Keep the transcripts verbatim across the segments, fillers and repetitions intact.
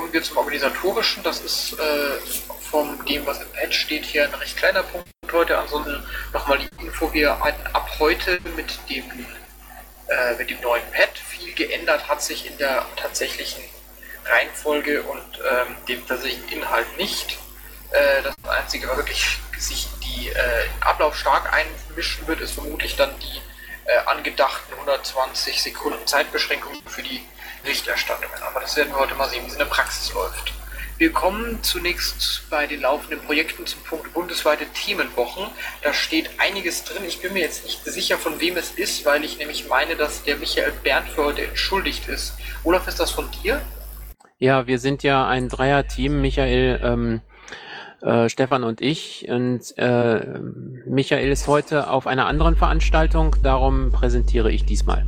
kommen wir zum Organisatorischen. Das ist äh, von dem, was im Pad steht, hier ein recht kleiner Punkt heute. Ansonsten nochmal die Info, wir arbeiten ab heute mit dem, äh, mit dem neuen Pad. Viel geändert hat sich in der tatsächlichen Reihenfolge und ähm, dem tatsächlichen Inhalt nicht. Äh, das Einzige, was wirklich sich die äh, Ablauf stark einmischen wird, ist vermutlich dann die äh, angedachten hundertzwanzig Sekunden Zeitbeschränkung für die Berichterstattungen. Aber das werden wir heute mal sehen, wie es in der Praxis läuft. Wir kommen zunächst bei den laufenden Projekten zum Punkt bundesweite Themenwochen. Da steht einiges drin. Ich bin mir jetzt nicht sicher, von wem es ist, weil ich nämlich meine, dass der Michael Berndt für heute entschuldigt ist. Olaf, ist das von dir? Ja, wir sind ja ein Dreier-Team, Michael, ähm, äh, Stefan und ich. Und äh, Michael ist heute auf einer anderen Veranstaltung, darum präsentiere ich diesmal.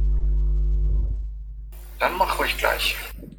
Dann mach ruhig gleich.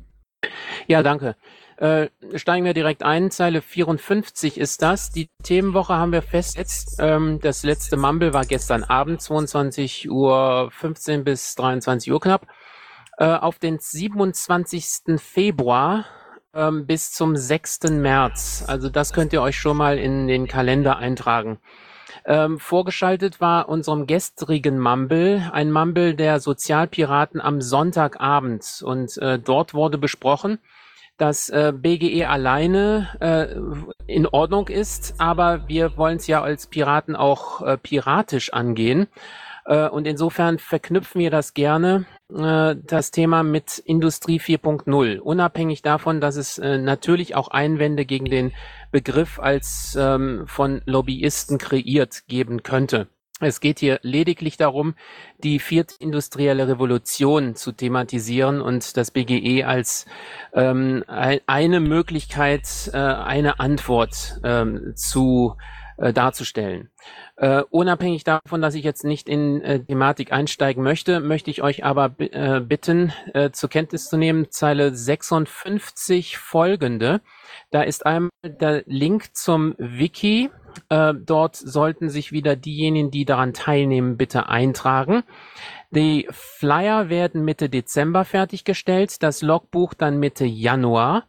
Ja, danke. Äh, steigen wir direkt ein. Zeile vierundfünfzig ist das. Die Themenwoche haben wir festgesetzt. Ähm, das letzte Mumble war gestern Abend, zweiundzwanzig Uhr fünfzehn bis dreiundzwanzig Uhr knapp. Äh, auf den siebenundzwanzigsten Februar ähm, bis zum sechsten März. Also das könnt ihr euch schon mal in den Kalender eintragen. Ähm, vorgeschaltet war unserem gestrigen Mumble ein Mumble der Sozialpiraten am Sonntagabend. Und äh, dort wurde besprochen, dass äh, B G E alleine äh, in Ordnung ist, aber wir wollen es ja als Piraten auch äh, piratisch angehen. Äh, und insofern verknüpfen wir das gerne, äh, das Thema mit Industrie vier Punkt null. Unabhängig davon, dass es äh, natürlich auch Einwände gegen den Begriff als ähm, von Lobbyisten kreiert geben könnte. Es geht hier lediglich darum, die vierte industrielle Revolution zu thematisieren und das B G E als ähm, ein, eine Möglichkeit, äh, eine Antwort ähm, zu äh, darzustellen. Äh, unabhängig davon, dass ich jetzt nicht in äh, Thematik einsteigen möchte, möchte ich euch aber äh, bitten, äh, zur Kenntnis zu nehmen, Zeile sechsundfünfzig folgende. Da ist einmal der Link zum Wiki. Äh, dort sollten sich wieder diejenigen, die daran teilnehmen, bitte eintragen. Die Flyer werden Mitte Dezember fertiggestellt, das Logbuch dann Mitte Januar.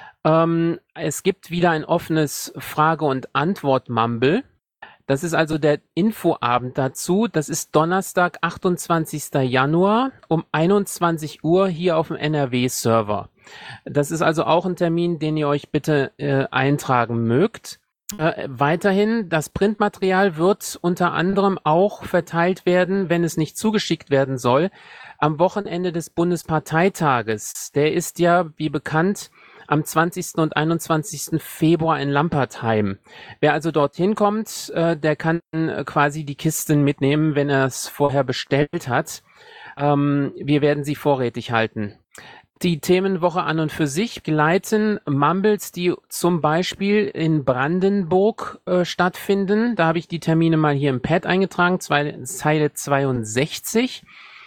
Ähm, es gibt wieder ein offenes Frage- und Antwort-Mumble. Das ist also der Infoabend dazu. Das ist Donnerstag, achtundzwanzigsten Januar um einundzwanzig Uhr hier auf dem N R W-Server. Das ist also auch ein Termin, den ihr euch bitte äh, eintragen mögt. Äh, weiterhin, das Printmaterial wird unter anderem auch verteilt werden, wenn es nicht zugeschickt werden soll, am Wochenende des Bundesparteitages. Der ist ja, wie bekannt, am zwanzigsten und einundzwanzigsten Februar in Lampertheim. Wer also dorthin kommt, äh, der kann äh, quasi die Kisten mitnehmen, wenn er es vorher bestellt hat. Ähm, wir werden sie vorrätig halten. Die Themenwoche an und für sich gleiten Mumbles, die zum Beispiel in Brandenburg äh, stattfinden. Da habe ich die Termine mal hier im Pad eingetragen, zwei, Zeile zweiundsechzig.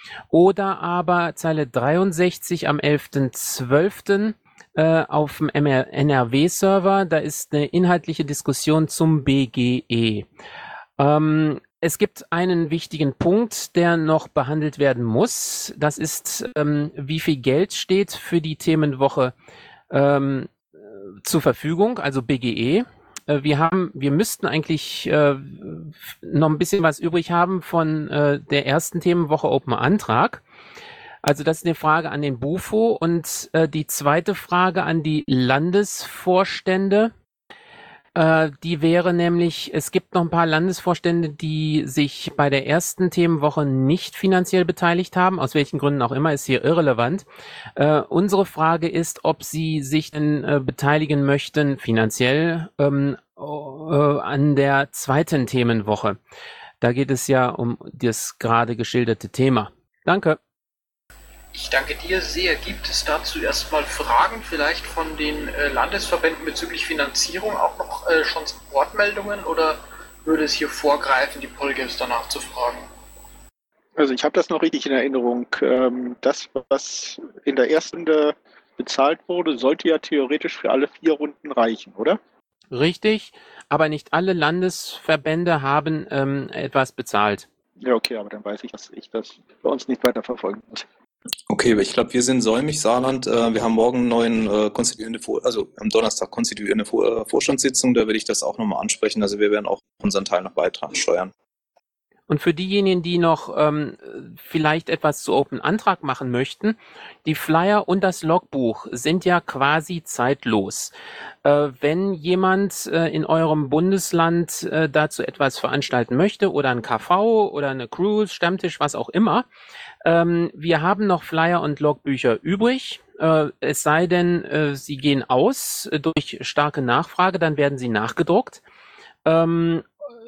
Oder aber Zeile dreiundsechzig am elften zwölften Äh, auf dem N R W-Server. Da ist eine inhaltliche Diskussion zum B G E. Ähm, es gibt einen wichtigen Punkt, der noch behandelt werden muss. Das ist, ähm, wie viel Geld steht für die Themenwoche ähm, zur Verfügung, also B G E. Äh, wir haben, wir müssten eigentlich äh, noch ein bisschen was übrig haben von äh, der ersten Themenwoche Open Antrag. Also das ist eine Frage an den Bufo und äh, die zweite Frage an die Landesvorstände. Äh, die wäre nämlich, es gibt noch ein paar Landesvorstände, die sich bei der ersten Themenwoche nicht finanziell beteiligt haben, aus welchen Gründen auch immer, ist hier irrelevant. Äh, unsere Frage ist, ob sie sich denn äh, beteiligen möchten, finanziell, ähm, äh, an der zweiten Themenwoche. Da geht es ja um das gerade geschilderte Thema. Danke. Ich danke dir sehr. Gibt es dazu erstmal Fragen vielleicht von den äh, Landesverbänden bezüglich Finanzierung, auch noch äh, schon Wortmeldungen, oder würde es hier vorgreifen, die Polgames danach zu fragen? Also ich habe das noch richtig in Erinnerung. Ähm, das, was in der ersten Runde bezahlt wurde, sollte ja theoretisch für alle vier Runden reichen, oder? Richtig, aber nicht alle Landesverbände haben ähm, etwas bezahlt. Ja, okay, aber dann weiß ich, dass ich das bei uns nicht weiter verfolgen muss. Okay, aber ich glaube, wir sind säumig, Saarland. Äh, wir haben morgen einen neuen äh, konstituierende, Vor also am Donnerstag konstituierende Vor äh, Vorstandssitzung. Da werde ich das auch nochmal ansprechen. Also wir werden auch unseren Teil noch beisteuern. Und für diejenigen, die noch ähm, vielleicht etwas zu Open Antrag machen möchten, die Flyer und das Logbuch sind ja quasi zeitlos. Äh, wenn jemand äh, in eurem Bundesland äh, dazu etwas veranstalten möchte oder ein K V oder eine Cruise, Stammtisch, was auch immer, ähm, wir haben noch Flyer und Logbücher übrig. Äh, es sei denn, äh, sie gehen aus äh, durch starke Nachfrage, dann werden sie nachgedruckt. Ähm,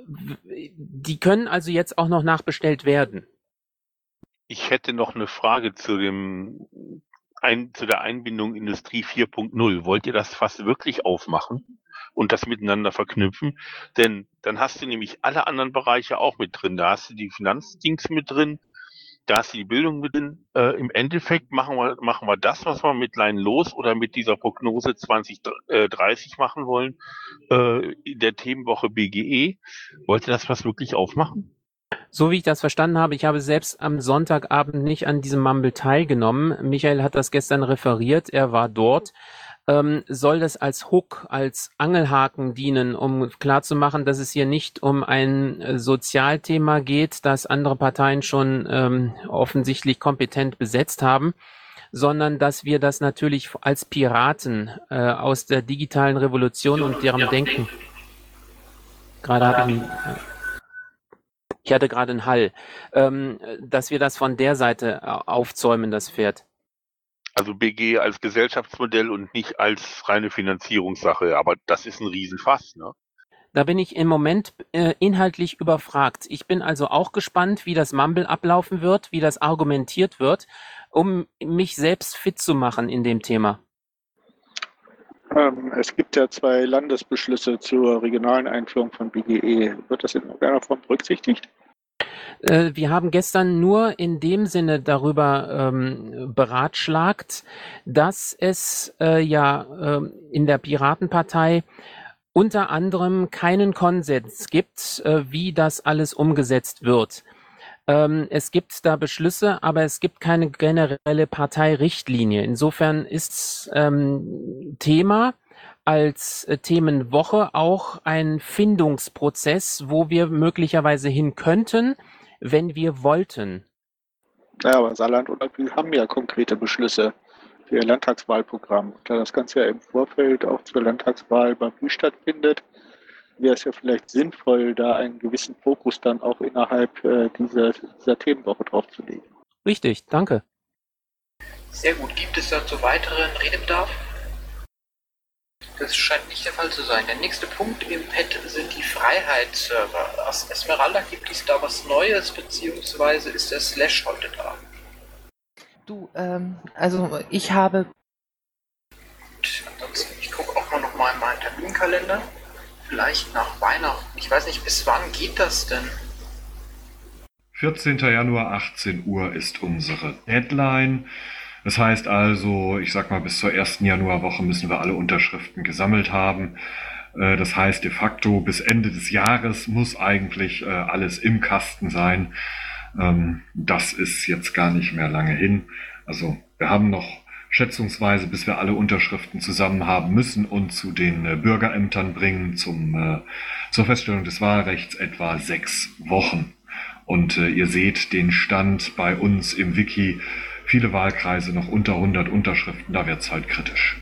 die können also jetzt auch noch nachbestellt werden. Ich hätte noch eine Frage zu dem ein, zu der Einbindung Industrie vier Punkt null. Wollt ihr das fast wirklich aufmachen und das miteinander verknüpfen? Denn dann hast du nämlich alle anderen Bereiche auch mit drin. Da hast du die Finanzdings mit drin, da ist die Bildung mit drin. Äh, Im Endeffekt machen wir, machen wir das, was wir mit Line los oder mit dieser Prognose zwanzig dreißig machen wollen, äh, in der Themenwoche B G E. Wollt ihr das was wirklich aufmachen? So wie ich das verstanden habe, ich habe selbst am Sonntagabend nicht an diesem Mumble teilgenommen. Michael hat das gestern referiert, er war dort. Ähm, soll das als Hook, als Angelhaken dienen, um klarzumachen, dass es hier nicht um ein äh, Sozialthema geht, das andere Parteien schon ähm, offensichtlich kompetent besetzt haben, sondern dass wir das natürlich als Piraten äh, aus der digitalen Revolution und deren Denken. Gerade habe ich einen, ich hatte gerade einen Hall, ähm, dass wir das von der Seite aufzäumen, das Pferd. Also B G als Gesellschaftsmodell und nicht als reine Finanzierungssache, aber das ist ein Riesenfass, ne? Da bin ich im Moment äh, inhaltlich überfragt. Ich bin also auch gespannt, wie das Mumble ablaufen wird, wie das argumentiert wird, um mich selbst fit zu machen in dem Thema. Ähm, es gibt ja zwei Landesbeschlüsse zur regionalen Einführung von B G E. Wird das in irgendeiner Form berücksichtigt? Äh, wir haben gestern nur in dem Sinne darüber ähm, beratschlagt, dass es äh, ja äh, in der Piratenpartei unter anderem keinen Konsens gibt, äh, wie das alles umgesetzt wird. Ähm, es gibt da Beschlüsse, aber es gibt keine generelle Parteirichtlinie. Insofern ist ähm, Thema als äh, Themenwoche auch ein Findungsprozess, wo wir möglicherweise hin könnten, wenn wir wollten. Ja, aber Saarland und Altwil haben ja konkrete Beschlüsse für ihr Landtagswahlprogramm. Da das Ganze ja im Vorfeld auch zur Landtagswahl beim Bü stattfindet, wäre es ja vielleicht sinnvoll, da einen gewissen Fokus dann auch innerhalb äh, dieser, dieser Themenwoche drauf zu legen. Richtig, danke. Sehr gut. Gibt es dazu weiteren Redebedarf? Das scheint nicht der Fall zu sein. Der nächste Punkt im Pad sind die Freiheitsserver. Aus Esmeralda gibt es da was Neues, beziehungsweise ist der Slash heute da? Du, ähm, also ich habe... Und ansonsten, ich gucke auch mal noch mal in meinen Terminkalender. Vielleicht nach Weihnachten. Ich weiß nicht, bis wann geht das denn? vierzehnten Januar, achtzehn Uhr ist unsere Deadline. Das heißt also, ich sag mal, bis zur ersten Januarwoche müssen wir alle Unterschriften gesammelt haben. Das heißt de facto, bis Ende des Jahres muss eigentlich alles im Kasten sein. Das ist jetzt gar nicht mehr lange hin. Also wir haben noch schätzungsweise, bis wir alle Unterschriften zusammen haben müssen und zu den Bürgerämtern bringen, zum, zur Feststellung des Wahlrechts etwa sechs Wochen. Und ihr seht den Stand bei uns im Wiki. Viele Wahlkreise noch unter hundert Unterschriften, da wird es halt kritisch.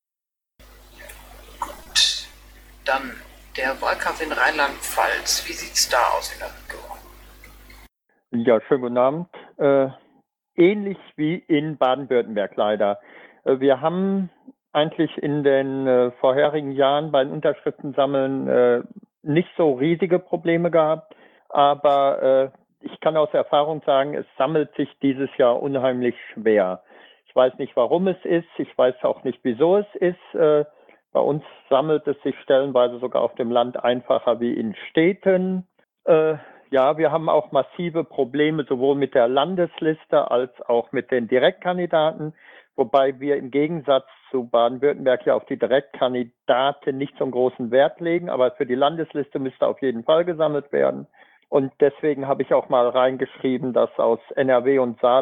Gut, dann der Wahlkampf in Rheinland-Pfalz. Wie sieht's da aus in der Region? Ja, schönen guten Abend. Äh, ähnlich wie in Baden-Württemberg leider. Äh, wir haben eigentlich in den äh, vorherigen Jahren beim Unterschriftensammeln äh, nicht so riesige Probleme gehabt, aber äh, ich kann aus Erfahrung sagen, es sammelt sich dieses Jahr unheimlich schwer. Ich weiß nicht, warum es ist. Ich weiß auch nicht, wieso es ist. Äh, bei uns sammelt es sich stellenweise sogar auf dem Land einfacher wie in Städten. Äh, ja, wir haben auch massive Probleme sowohl mit der Landesliste als auch mit den Direktkandidaten, wobei wir im Gegensatz zu Baden-Württemberg ja auf die Direktkandidaten nicht so einen großen Wert legen. Aber für die Landesliste müsste auf jeden Fall gesammelt werden. Und deswegen habe ich auch mal reingeschrieben, dass aus N R W und Saarland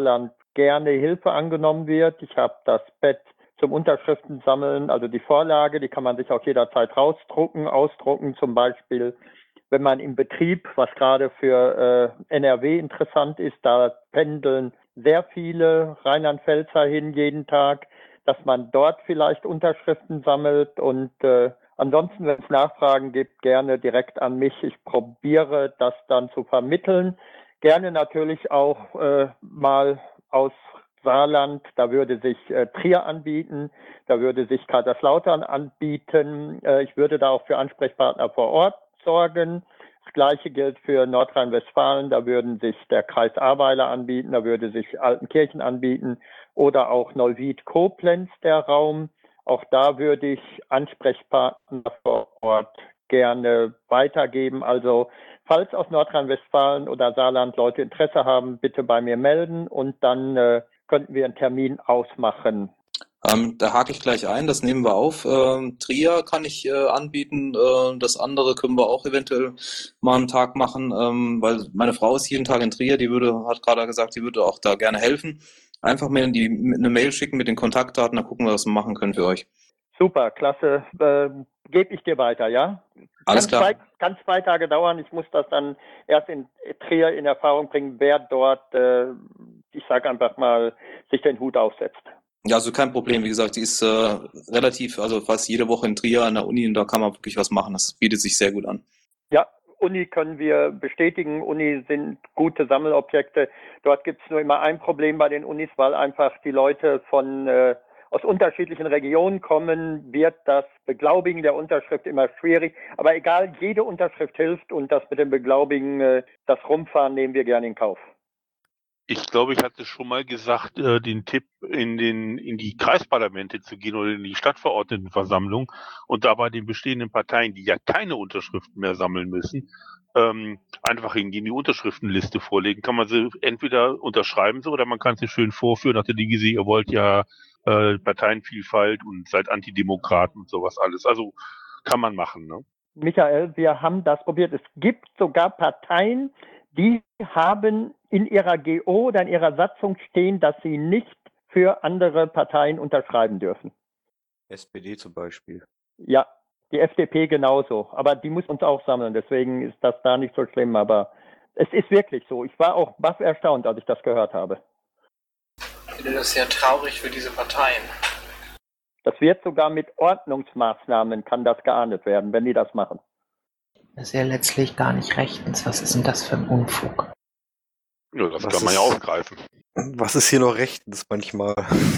gerne Hilfe angenommen wird. Ich habe das Pad zum Unterschriften sammeln, also die Vorlage, die kann man sich auch jederzeit rausdrucken, ausdrucken zum Beispiel, wenn man im Betrieb, was gerade für äh, N R W interessant ist, da pendeln sehr viele Rheinland-Pfälzer hin jeden Tag, dass man dort vielleicht Unterschriften sammelt und äh, ansonsten, wenn es Nachfragen gibt, gerne direkt an mich. Ich probiere das dann zu vermitteln. Gerne natürlich auch äh, mal aus Saarland, da würde sich äh, Trier anbieten, da würde sich Kaiserslautern anbieten. Äh, ich würde da auch für Ansprechpartner vor Ort sorgen. Das Gleiche gilt für Nordrhein-Westfalen, da würden sich der Kreis Ahrweiler anbieten, da würde sich Altenkirchen anbieten oder auch Neuwied-Koblenz der Raum. Auch da würde ich Ansprechpartner vor Ort gerne weitergeben. Also falls aus Nordrhein-Westfalen oder Saarland Leute Interesse haben, bitte bei mir melden und dann äh, könnten wir einen Termin ausmachen. Ähm, da hake ich gleich ein, das nehmen wir auf. Ähm, Trier kann ich äh, anbieten, äh, das andere können wir auch eventuell mal einen Tag machen, ähm, weil meine Frau ist jeden Tag in Trier, die würde, hat gerade gesagt, die würde auch da gerne helfen. Einfach mir die, eine Mail schicken mit den Kontaktdaten, dann gucken wir, was wir machen können für euch. Super, klasse. Äh, Gebe ich dir weiter, ja? Alles kann klar. Zwei, kann zwei Tage dauern. Ich muss das dann erst in Trier in Erfahrung bringen, wer dort, äh, ich sage einfach mal, sich den Hut aufsetzt. Ja, also kein Problem. Wie gesagt, die ist äh, relativ, also fast jede Woche in Trier an der Uni und da kann man wirklich was machen. Das bietet sich sehr gut an. Ja, Uni können wir bestätigen. Uni sind gute Sammelobjekte. Dort gibt es nur immer ein Problem bei den Unis, weil einfach die Leute von äh, aus unterschiedlichen Regionen kommen, wird das Beglaubigen der Unterschrift immer schwierig. Aber egal, jede Unterschrift hilft und das mit dem Beglaubigen, äh, das Rumfahren nehmen wir gerne in Kauf. Ich glaube, ich hatte schon mal gesagt, äh, den Tipp, in den in die Kreisparlamente zu gehen oder in die Stadtverordnetenversammlung und dabei den bestehenden Parteien, die ja keine Unterschriften mehr sammeln müssen, ähm, einfach hingehen, die Unterschriftenliste vorlegen. Kann man sie entweder unterschreiben so oder man kann sie schön vorführen nach der Devise, ihr wollt ja äh, Parteienvielfalt und seid Antidemokraten und sowas alles. Also kann man machen, ne? Michael, wir haben das probiert. Es gibt sogar Parteien, die haben in ihrer G O oder in ihrer Satzung stehen, dass sie nicht für andere Parteien unterschreiben dürfen. S P D zum Beispiel. Ja, die F D P genauso. Aber die muss uns auch sammeln. Deswegen ist das da nicht so schlimm. Aber es ist wirklich so. Ich war auch baff erstaunt, als ich das gehört habe. Ich finde das sehr traurig für diese Parteien. Das wird sogar mit Ordnungsmaßnahmen, kann das geahndet werden, wenn die das machen. Das ist ja letztlich gar nicht rechtens. Was ist denn das für ein Unfug? Ja, das Was kann man ja ist- aufgreifen. Was ist hier noch rechtens manchmal?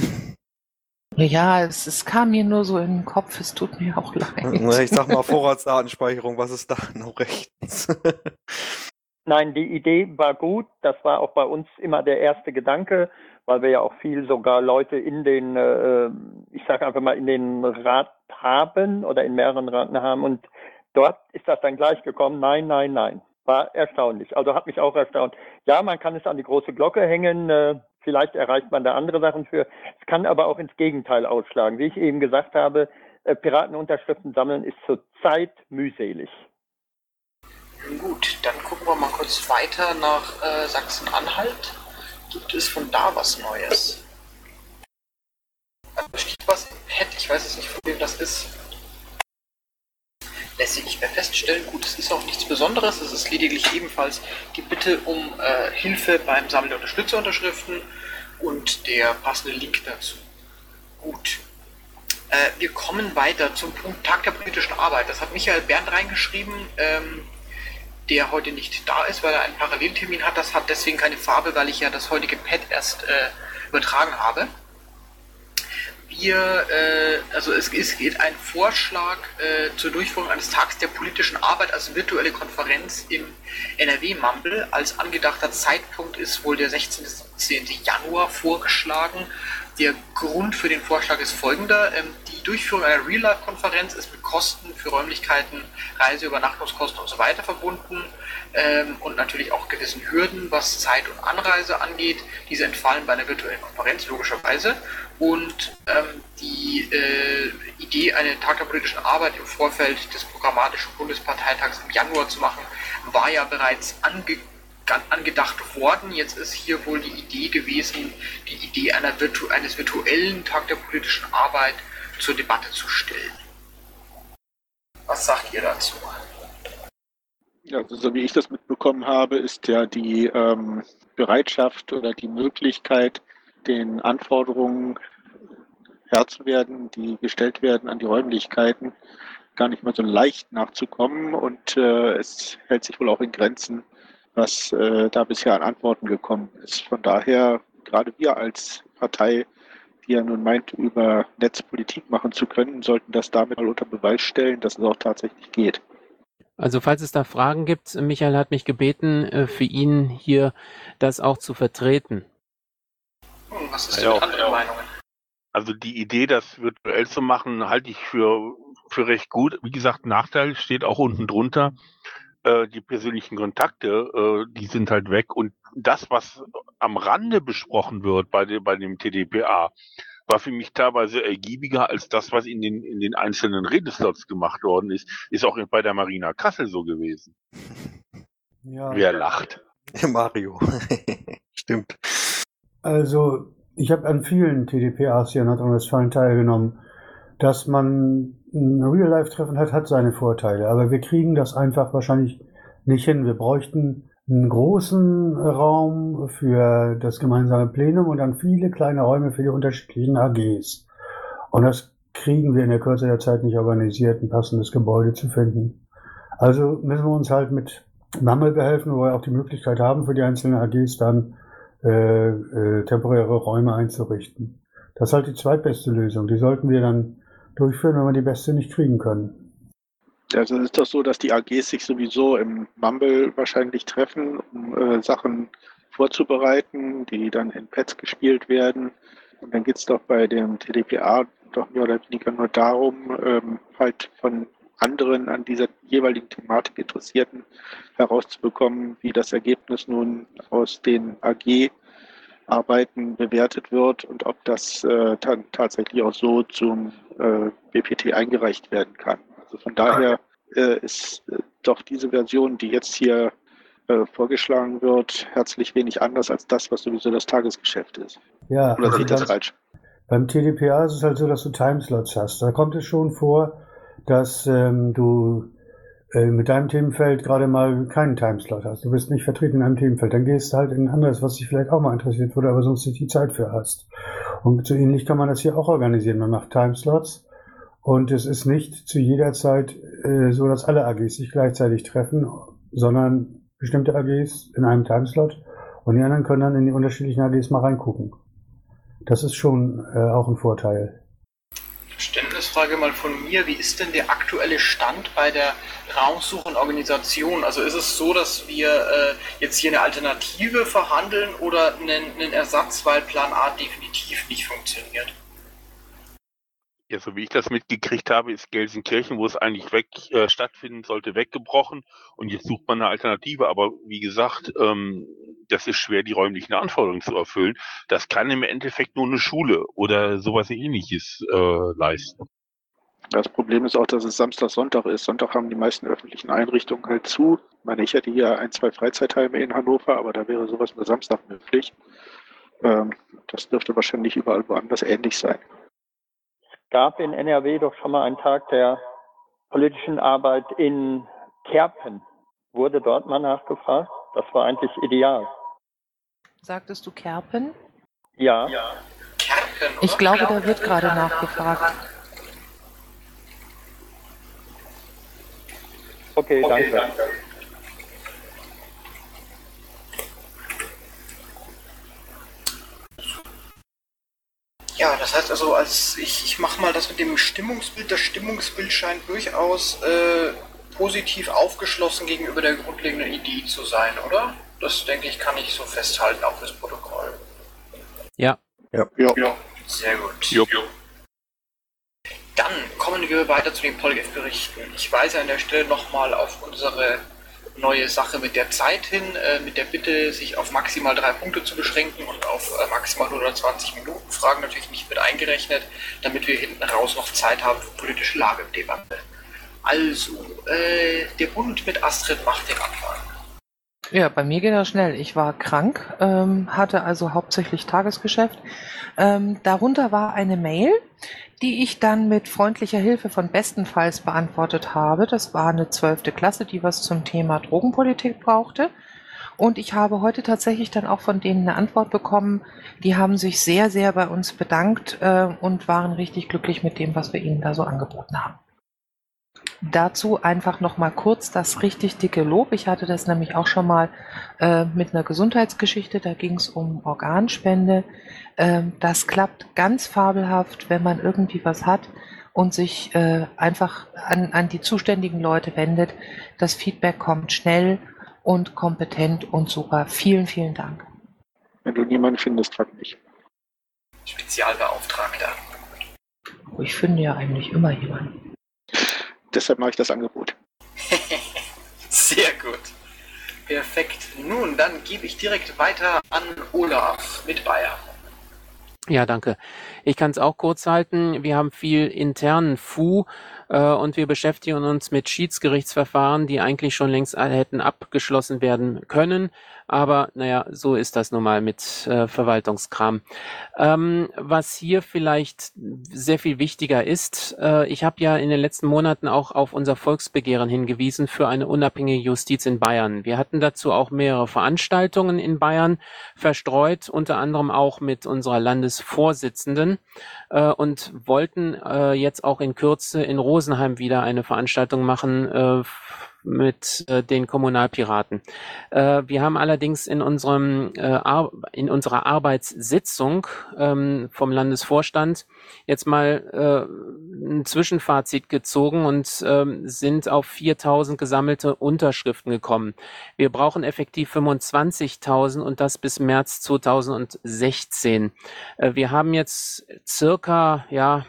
Ja, ja, es, es kam mir nur so in den Kopf, es tut mir auch leid. Ich sag mal Vorratsdatenspeicherung, was ist da noch rechtens? Nein, die Idee war gut. Das war auch bei uns immer der erste Gedanke, weil wir ja auch viel sogar Leute in den, äh, ich sage einfach mal, in den Rat haben oder in mehreren Raten haben. Und dort ist das dann gleich gekommen. Nein, nein, nein. War erstaunlich. Also hat mich auch erstaunt. Ja, man kann es an die große Glocke hängen. Äh, vielleicht erreicht man da andere Sachen für. Es kann aber auch ins Gegenteil ausschlagen. Wie ich eben gesagt habe, äh, Piratenunterschriften sammeln ist zurzeit mühselig. Gut, dann gucken wir mal kurz weiter nach äh, Sachsen-Anhalt. Gibt es von da was Neues? Also steht was im Pad, ich weiß jetzt nicht, von wem das ist. Lässt sich nicht mehr feststellen. Gut, es ist auch nichts Besonderes, es ist lediglich ebenfalls die Bitte um äh, Hilfe beim Sammeln der Unterstützerunterschriften und der passende Link dazu. Gut. Äh, wir kommen weiter zum Punkt Tag der politischen Arbeit. Das hat Michael Bernd reingeschrieben, ähm, der heute nicht da ist, weil er einen Paralleltermin hat. Das hat deswegen keine Farbe, weil ich ja das heutige Pad erst äh, übertragen habe. Wir, äh, also es, es geht ein Vorschlag äh, zur Durchführung eines Tags der politischen Arbeit als virtuelle Konferenz im N R W-Mumble. Als angedachter Zeitpunkt ist wohl der sechzehnten bis siebzehnten Januar vorgeschlagen. Der Grund für den Vorschlag ist folgender. Ähm, die Durchführung einer Real-Life-Konferenz ist mit Kosten für Räumlichkeiten, Reise, Übernachtungskosten und so weiter verbunden ähm, und natürlich auch gewissen Hürden, was Zeit und Anreise angeht. Diese entfallen bei einer virtuellen Konferenz logischerweise. Und ähm, die äh, Idee, einen Tag der politischen Arbeit im Vorfeld des programmatischen Bundesparteitags im Januar zu machen, war ja bereits angedacht worden. Jetzt ist hier wohl die Idee gewesen, die Idee einer virtu- eines virtuellen Tag der politischen Arbeit zur Debatte zu stellen. Was sagt ihr dazu? Ja, also so wie ich das mitbekommen habe, ist ja die ähm, Bereitschaft oder die Möglichkeit, den Anforderungen Herr zu werden, die gestellt werden an die Räumlichkeiten, gar nicht mal so leicht nachzukommen. Und äh, es hält sich wohl auch in Grenzen, was äh, da bisher an Antworten gekommen ist. Von daher, gerade wir als Partei, die ja nun meint, über Netzpolitik machen zu können, sollten das damit mal unter Beweis stellen, dass es auch tatsächlich geht. Also falls es da Fragen gibt, Michael hat mich gebeten, äh, für ihn hier das auch zu vertreten. Hm, was ist Ja, denn mit auch- anderen Meinungen? Also die Idee, das virtuell zu machen, halte ich für, für recht gut. Wie gesagt, Nachteil steht auch unten drunter. Äh, die persönlichen Kontakte, äh, die sind halt weg. Und das, was am Rande besprochen wird bei, de, bei dem T D P A, war für mich teilweise ergiebiger als das, was in den, in den einzelnen Redeslots gemacht worden ist. Ist auch bei der Marina Kassel so gewesen. Ja, Wer lacht? Mario. Stimmt. also ich habe an vielen T D P As hier in Nordrhein-Westfalen teilgenommen. Dass man ein Real-Life-Treffen hat, hat seine Vorteile. Aber wir kriegen das einfach wahrscheinlich nicht hin. Wir bräuchten einen großen Raum für das gemeinsame Plenum und dann viele kleine Räume für die unterschiedlichen A Gs. Und das kriegen wir in der Kürze der Zeit nicht organisiert, ein passendes Gebäude zu finden. Also müssen wir uns halt mit Mumble behelfen, wo wir auch die Möglichkeit haben, für die einzelnen A Gs dann äh, äh, temporäre Räume einzurichten. Das ist halt die zweitbeste Lösung. Die sollten wir dann durchführen, wenn wir die beste nicht kriegen können. Also es ist doch so, dass die A Gs sich sowieso im Mumble wahrscheinlich treffen, um äh, Sachen vorzubereiten, die dann in Pads gespielt werden. Und dann geht es doch bei dem T D P A doch mehr oder weniger nur darum, ähm, halt von anderen an dieser jeweiligen Thematik Interessierten herauszubekommen, wie das Ergebnis nun aus den A G-Arbeiten bewertet wird und ob das äh, dann tatsächlich auch so zum äh, B P T eingereicht werden kann. Also von daher äh, ist äh, doch diese Version, die jetzt hier äh, vorgeschlagen wird, herzlich wenig anders als das, was sowieso das Tagesgeschäft ist. Ja, Oder also sehe ich das beim, falsch? beim T D P A ist es halt so, dass du Timeslots hast. Da kommt es schon vor, dass ähm, du äh, mit deinem Themenfeld gerade mal keinen Timeslot hast. Du bist nicht vertreten in einem Themenfeld. Dann gehst du halt in ein anderes, was dich vielleicht auch mal interessiert würde, aber sonst nicht die Zeit für hast. Und so ähnlich kann man das hier auch organisieren. Man macht Timeslots und es ist nicht zu jeder Zeit äh, so, dass alle A Gs sich gleichzeitig treffen, sondern bestimmte A Gs in einem Timeslot und die anderen können dann in die unterschiedlichen A Gs mal reingucken. Das ist schon äh, auch ein Vorteil. Verständnisfrage mal von mir, wie ist denn der aktuelle Stand bei der Raumsuche und Organisation? Also ist es so, dass wir äh, jetzt hier eine Alternative verhandeln oder einen, einen Ersatz, weil Plan A definitiv nicht funktioniert? Ja, so wie ich das mitgekriegt habe, ist Gelsenkirchen, wo es eigentlich weg äh, stattfinden sollte, weggebrochen und jetzt sucht man eine Alternative. Aber wie gesagt, ähm, das ist schwer, die räumlichen Anforderungen zu erfüllen. Das kann im Endeffekt nur eine Schule oder sowas Ähnliches äh, leisten. Das Problem ist auch, dass es Samstag, Sonntag ist. Sonntag haben die meisten öffentlichen Einrichtungen halt zu. Ich meine, ich hätte hier ein, zwei Freizeitheime in Hannover, aber da wäre sowas nur Samstag möglich. Ähm, das dürfte wahrscheinlich überall woanders ähnlich sein. Es gab in N R W doch schon mal einen Tag der politischen Arbeit in Kerpen. Wurde dort mal nachgefragt? Das war eigentlich ideal. Sagtest du Kerpen? Ja. Kerpen, oder? Ich glaube, da wird gerade nachgefragt. Okay, Okay, danke. danke. Ja, das heißt also, als ich, ich mache mal das mit dem Stimmungsbild. Das Stimmungsbild scheint durchaus äh, positiv aufgeschlossen gegenüber der grundlegenden Idee zu sein, oder? Das, denke ich, kann ich so festhalten, auch fürs Protokoll. Ja. Ja. Ja. Sehr gut. Jupp. Dann kommen wir weiter zu den Polgef-Berichten. Ich weise an der Stelle nochmal auf unsere neue Sache mit der Zeit hin, äh, mit der Bitte, sich auf maximal drei Punkte zu beschränken und auf äh, maximal hundertzwanzig Minuten Fragen natürlich nicht mit eingerechnet, damit wir hinten raus noch Zeit haben für politische Lagedebatte. Also, äh, der Bund mit Astrid macht den Anfang. Ja, bei mir geht das schnell. Ich war krank, ähm, hatte also hauptsächlich Tagesgeschäft. Ähm, darunter war eine Mail, die ich dann mit freundlicher Hilfe von bestenfalls beantwortet habe. Das war eine zwölfte Klasse, die was zum Thema Drogenpolitik brauchte. Und ich habe heute tatsächlich dann auch von denen eine Antwort bekommen. Die haben sich sehr, sehr bei uns bedankt äh, und waren richtig glücklich mit dem, was wir ihnen da so angeboten haben. Dazu einfach noch mal kurz das richtig dicke Lob. Ich hatte das nämlich auch schon mal äh, mit einer Gesundheitsgeschichte, da ging es um Organspende. Ähm, das klappt ganz fabelhaft, wenn man irgendwie was hat und sich äh, einfach an, an die zuständigen Leute wendet. Das Feedback kommt schnell und kompetent und super. Vielen, vielen Dank. Wenn du niemanden findest, frag mich. Spezialbeauftragter. Ich finde ja eigentlich immer jemanden. Deshalb mache ich das Angebot. Sehr gut. Perfekt. Nun, dann gebe ich direkt weiter an Olaf mit Bayer. Ja, danke. Ich kann es auch kurz halten. Wir haben viel internen F U äh, und wir beschäftigen uns mit Schiedsgerichtsverfahren, die eigentlich schon längst alle hätten abgeschlossen werden können. Aber naja, so ist das nun mal mit äh, Verwaltungskram. Ähm, was hier vielleicht sehr viel wichtiger ist, äh, ich habe ja in den letzten Monaten auch auf unser Volksbegehren hingewiesen für eine unabhängige Justiz in Bayern. Wir hatten dazu auch mehrere Veranstaltungen in Bayern verstreut, unter anderem auch mit unserer Landesvorsitzenden äh, und wollten äh, jetzt auch in Kürze in Rosenheim wieder eine Veranstaltung machen äh, mit äh, den Kommunalpiraten. Äh, wir haben allerdings in unserem äh, Ar in unserer Arbeitssitzung ähm, vom Landesvorstand jetzt mal äh, ein Zwischenfazit gezogen und ähm, sind auf viertausend gesammelte Unterschriften gekommen. Wir brauchen effektiv fünfundzwanzigtausend und das bis März zweitausendsechzehn. Äh, wir haben jetzt circa ja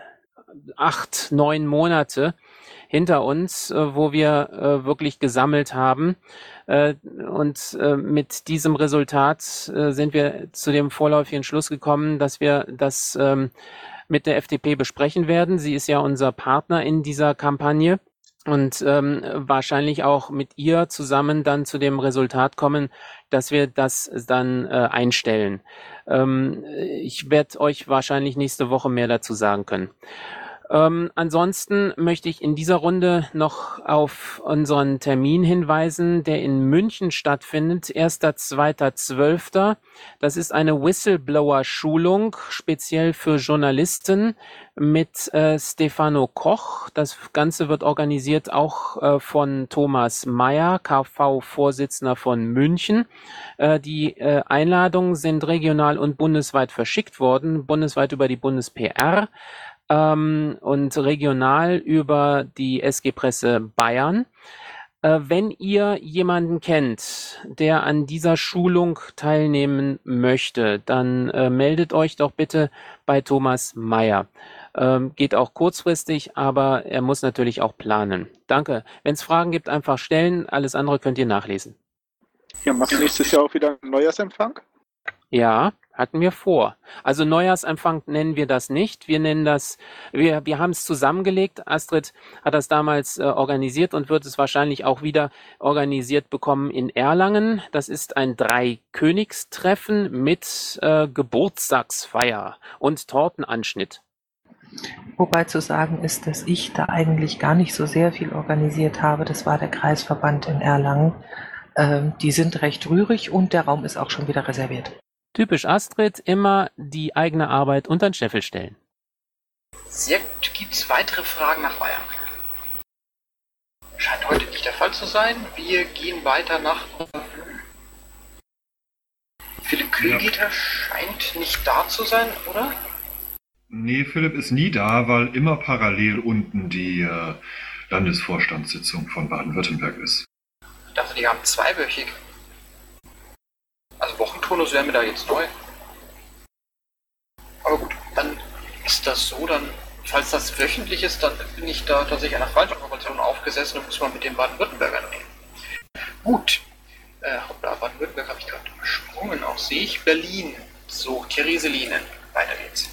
acht, neun Monate hinter uns, äh, wo wir äh, wirklich gesammelt haben. Äh, und äh, mit diesem Resultat äh, sind wir zu dem vorläufigen Schluss gekommen, dass wir das ähm, mit der F D P besprechen werden. Sie ist ja unser Partner in dieser Kampagne und ähm, wahrscheinlich auch mit ihr zusammen dann zu dem Resultat kommen, dass wir das dann äh, einstellen. Ähm, ich werde euch wahrscheinlich nächste Woche mehr dazu sagen können. Ähm, ansonsten möchte ich in dieser Runde noch auf unseren Termin hinweisen, der in München stattfindet, erster zweiter zwölfter Das ist eine Whistleblower-Schulung, speziell für Journalisten mit äh, Stefano Koch. Das Ganze wird organisiert auch äh, von Thomas Mayer, K V-Vorsitzender von München. Äh, die äh, Einladungen sind regional und bundesweit verschickt worden, bundesweit über die Bundes-P R. Ähm, und regional über die S G Presse Bayern. Äh, wenn ihr jemanden kennt, der an dieser Schulung teilnehmen möchte, dann äh, meldet euch doch bitte bei Thomas Mayer. Ähm, geht auch kurzfristig, aber er muss natürlich auch planen. Danke. Wenn es Fragen gibt, einfach stellen. Alles andere könnt ihr nachlesen. Ja, macht nächstes Jahr auch wieder einen Neujahrsempfang? Ja, hatten wir vor. Also Neujahrsempfang nennen wir das nicht. Wir nennen das, wir, wir haben es zusammengelegt. Astrid hat das damals äh, organisiert und wird es wahrscheinlich auch wieder organisiert bekommen in Erlangen. Das ist ein Dreikönigstreffen mit äh, Geburtstagsfeier und Tortenanschnitt. Wobei zu sagen ist, dass ich da eigentlich gar nicht so sehr viel organisiert habe. Das war der Kreisverband in Erlangen. Ähm, die sind recht rührig und der Raum ist auch schon wieder reserviert. Typisch Astrid, immer die eigene Arbeit unter den Scheffel stellen. Sehr gut. Gibt es weitere Fragen nach Bayern? Scheint heute nicht der Fall zu sein. Wir gehen weiter nach Philipp Kühlgeter scheint nicht da zu sein, oder? Nee, Philipp ist nie da, weil immer parallel unten die äh, Landesvorstandssitzung von Baden-Württemberg ist. Ich dachte, die haben zweiwöchig. Also Wochenturnus wäre mir da jetzt neu. Aber gut, dann ist das so, dann, falls das wöchentlich ist, dann bin ich da tatsächlich einer falschen Information aufgesessen und muss mal mit den Baden-Württembergern reden. Gut, äh, hoppla, Baden-Württemberg habe ich gerade übersprungen, auch sehe ich Berlin. So, Therese Lehnen, weiter geht's.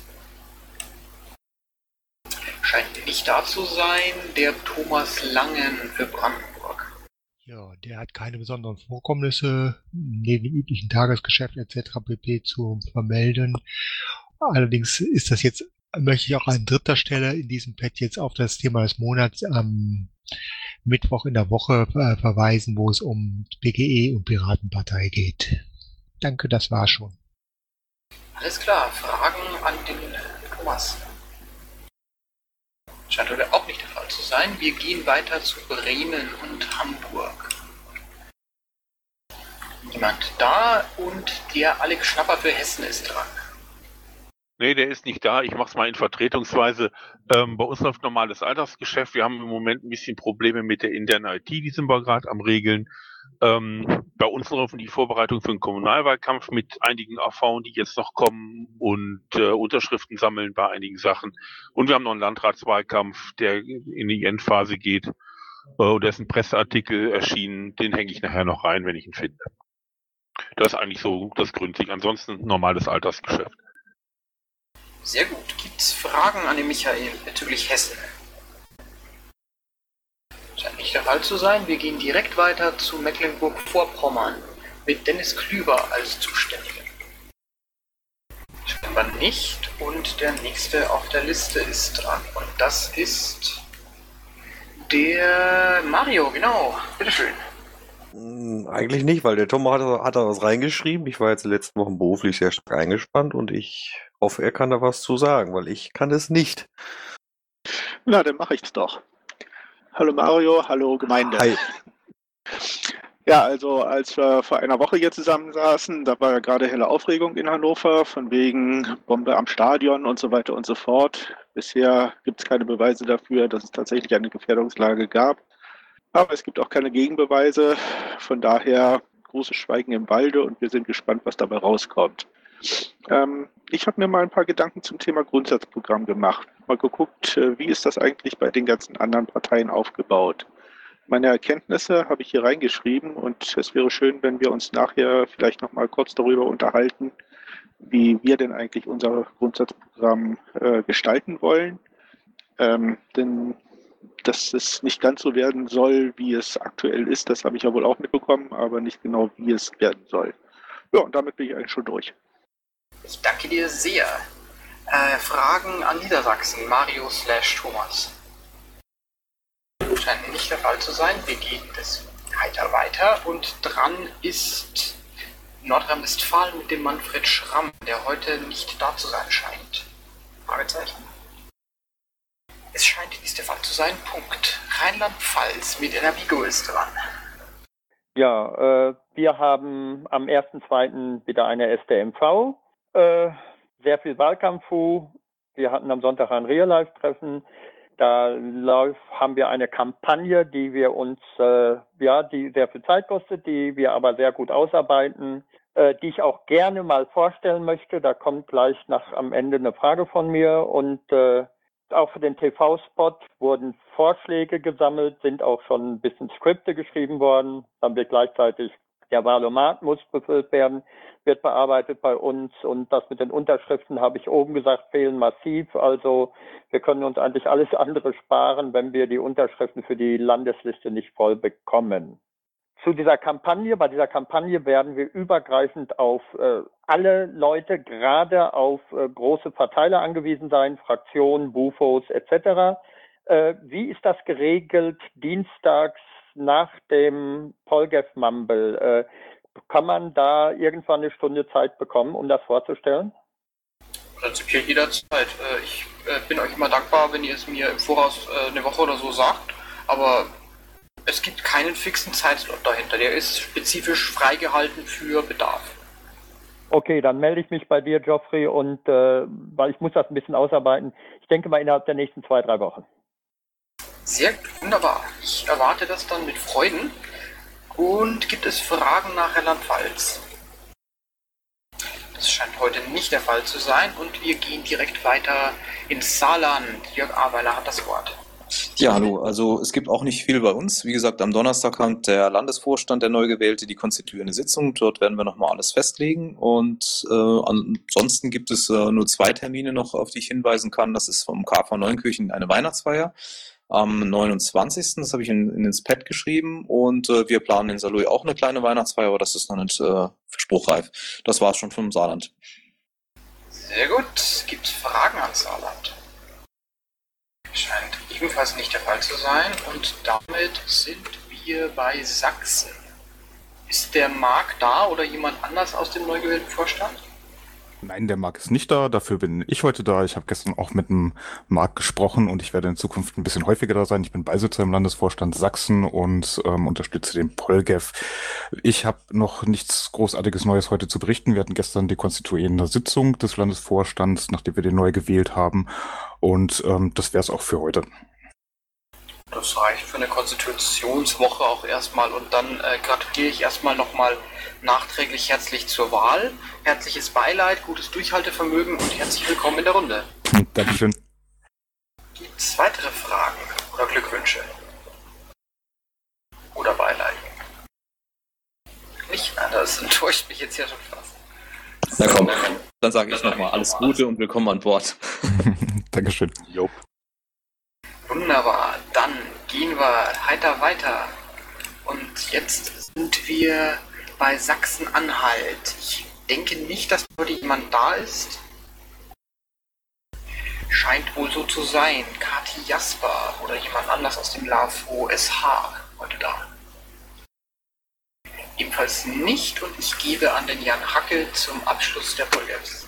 Scheint nicht da zu sein, der Thomas Langen für Brandenburg. Ja, der hat keine besonderen Vorkommnisse neben dem üblichen Tagesgeschäft et cetera pp. Zu vermelden. Allerdings ist das jetzt, möchte ich auch an dritter Stelle in diesem Pad jetzt auf das Thema des Monats am Mittwoch in der Woche äh, verweisen, wo es um P G E und Piratenpartei geht. Danke, das war schon. Alles klar, Fragen an den Thomas. Scheint heute auch nicht der Fall zu sein. Wir gehen weiter zu Bremen und Hamburg. Niemand da und der Alex Schnapper für Hessen ist dran. Nee, der ist nicht da. Ich mache es mal in Vertretungsweise. Ähm, bei uns läuft normales Alltagsgeschäft. Wir haben im Moment ein bisschen Probleme mit der internen I T, die sind wir gerade am Regeln. Ähm, bei uns laufen die Vorbereitungen für den Kommunalwahlkampf mit einigen A V, die jetzt noch kommen und äh, Unterschriften sammeln bei einigen Sachen. Und wir haben noch einen Landratswahlkampf, der in die Endphase geht. Äh, da ist ein Presseartikel erschienen, den hänge ich nachher noch rein, wenn ich ihn finde. Das ist eigentlich so das Gründlich. Ansonsten normales Alltagsgeschäft. Sehr gut. Gibt's Fragen an den Michael bezüglich Hessen? Scheint nicht der Fall zu sein. Wir gehen direkt weiter zu Mecklenburg-Vorpommern mit Dennis Klüber als Zuständigen. Scheinbar nicht. Und der nächste auf der Liste ist dran. Und das ist der Mario, genau. Bitteschön. Hm, Eigentlich nicht, weil der Tom hat, hat da was reingeschrieben. Ich war jetzt die letzten Wochen beruflich sehr stark eingespannt und ich hoffe, er kann da was zu sagen, weil ich kann es nicht. Na, dann mache ich's doch. Hallo Mario, hallo Gemeinde. Hi. Ja, also als wir vor einer Woche hier zusammensaßen, da war ja gerade helle Aufregung in Hannover, von wegen Bombe am Stadion und so weiter und so fort. Bisher gibt es keine Beweise dafür, dass es tatsächlich eine Gefährdungslage gab. Aber es gibt auch keine Gegenbeweise, von daher großes Schweigen im Walde und wir sind gespannt, was dabei rauskommt. Ähm, ich habe mir mal ein paar Gedanken zum Thema Grundsatzprogramm gemacht. Mal geguckt, äh, wie ist das eigentlich bei den ganzen anderen Parteien aufgebaut. Meine Erkenntnisse habe ich hier reingeschrieben und es wäre schön, wenn wir uns nachher vielleicht noch mal kurz darüber unterhalten, wie wir denn eigentlich unser Grundsatzprogramm äh, gestalten wollen. Ähm, denn dass es nicht ganz so werden soll, wie es aktuell ist, das habe ich ja wohl auch mitbekommen, aber nicht genau, wie es werden soll. Ja, und damit bin ich eigentlich schon durch. Ich danke dir sehr. Äh, Fragen an Niedersachsen, Mario slash Thomas. Scheint nicht der Fall zu sein. Wir gehen das heiter weiter und dran ist Nordrhein-Westfalen mit dem Manfred Schramm, der heute nicht da zu sein scheint. Fragezeichen. Es scheint nicht der Fall zu sein. Punkt. Rheinland-Pfalz mit Enervigo ist dran. Ja, äh, wir haben am ersten zweiten wieder eine S D M V. Äh, sehr viel Wahlkampf. Wir hatten am Sonntag ein Real-Life-Treffen. Da läuft, haben wir eine Kampagne, die wir uns, äh, ja, die sehr viel Zeit kostet, die wir aber sehr gut ausarbeiten, äh, die ich auch gerne mal vorstellen möchte. Da kommt gleich nach am Ende eine Frage von mir und äh, auch für den T V-Spot wurden Vorschläge gesammelt, sind auch schon ein bisschen Skripte geschrieben worden. Dann wird gleichzeitig der Wahlomat muss befüllt werden, wird bearbeitet bei uns. Und das mit den Unterschriften, habe ich oben gesagt, fehlen massiv. Also wir können uns eigentlich alles andere sparen, wenn wir die Unterschriften für die Landesliste nicht voll bekommen. Zu dieser Kampagne, bei dieser Kampagne werden wir übergreifend auf äh, alle Leute, gerade auf äh, große Verteiler angewiesen sein, Fraktionen, Bufos et cetera. Äh, wie ist das geregelt dienstags nach dem Polgef-Mumble? Äh, kann man da irgendwann eine Stunde Zeit bekommen, um das vorzustellen? Prinzipiell jederzeit. Äh, ich äh, bin euch immer dankbar, wenn ihr es mir im Voraus äh, eine Woche oder so sagt, aber es gibt keinen fixen Zeitslot dahinter. Der ist spezifisch freigehalten für Bedarf. Okay, dann melde ich mich bei dir, Geoffrey, und äh, weil ich muss das ein bisschen ausarbeiten. Ich denke mal innerhalb der nächsten zwei, drei Wochen. Sehr gut, wunderbar. Ich erwarte das dann mit Freuden. Und gibt es Fragen nach Rheinland-Pfalz? Das scheint heute nicht der Fall zu sein. Und wir gehen direkt weiter ins Saarland. Jörg Aweiler hat das Wort. Ja, hallo. Also es gibt auch nicht viel bei uns. Wie gesagt, am Donnerstag hat der Landesvorstand, der neu gewählte, die konstituierende Sitzung. Dort werden wir nochmal alles festlegen. Und äh, ansonsten gibt es äh, nur zwei Termine noch, auf die ich hinweisen kann. Das ist vom K V Neunkirchen eine Weihnachtsfeier am neunundzwanzigsten Das habe ich in, in ins Pad geschrieben und äh, wir planen in Saarlouis auch eine kleine Weihnachtsfeier, aber das ist noch nicht äh, spruchreif. Das war's schon vom Saarland. Sehr gut. Gibt es Fragen ans Saarland? Scheint ebenfalls nicht der Fall zu sein und damit sind wir bei Sachsen. Ist der Marc da oder jemand anders aus dem neu gewählten Vorstand? Nein, der Marc ist nicht da, dafür bin ich heute da. Ich habe gestern auch mit dem Marc gesprochen und ich werde in Zukunft ein bisschen häufiger da sein. Ich bin Beisitzer im Landesvorstand Sachsen und ähm, unterstütze den Polgef. Ich habe noch nichts Großartiges Neues heute zu berichten. Wir hatten gestern die konstituierende Sitzung des Landesvorstands, nachdem wir den neu gewählt haben und ähm, das wäre es auch für heute. Das reicht für eine Konstitutionswoche auch erstmal und dann äh, gratuliere ich erstmal nochmal nachträglich herzlich zur Wahl. Herzliches Beileid, gutes Durchhaltevermögen und herzlich willkommen in der Runde. Dankeschön. Gibt es weitere Fragen oder Glückwünsche? Oder Beileid? Nicht? Na, das enttäuscht mich jetzt ja schon fast. Na komm, dann sage ich nochmal alles Gute und willkommen an Bord. Dankeschön. Jo. Wunderbar, dann gehen wir heiter weiter. Und jetzt sind wir bei Sachsen-Anhalt. Ich denke nicht, dass heute jemand da ist. Scheint wohl so zu sein. Kathi Jasper oder jemand anders aus dem LAFO S H heute da. Ebenfalls nicht und ich gebe an den Jan Hackel zum Abschluss der Polgefs.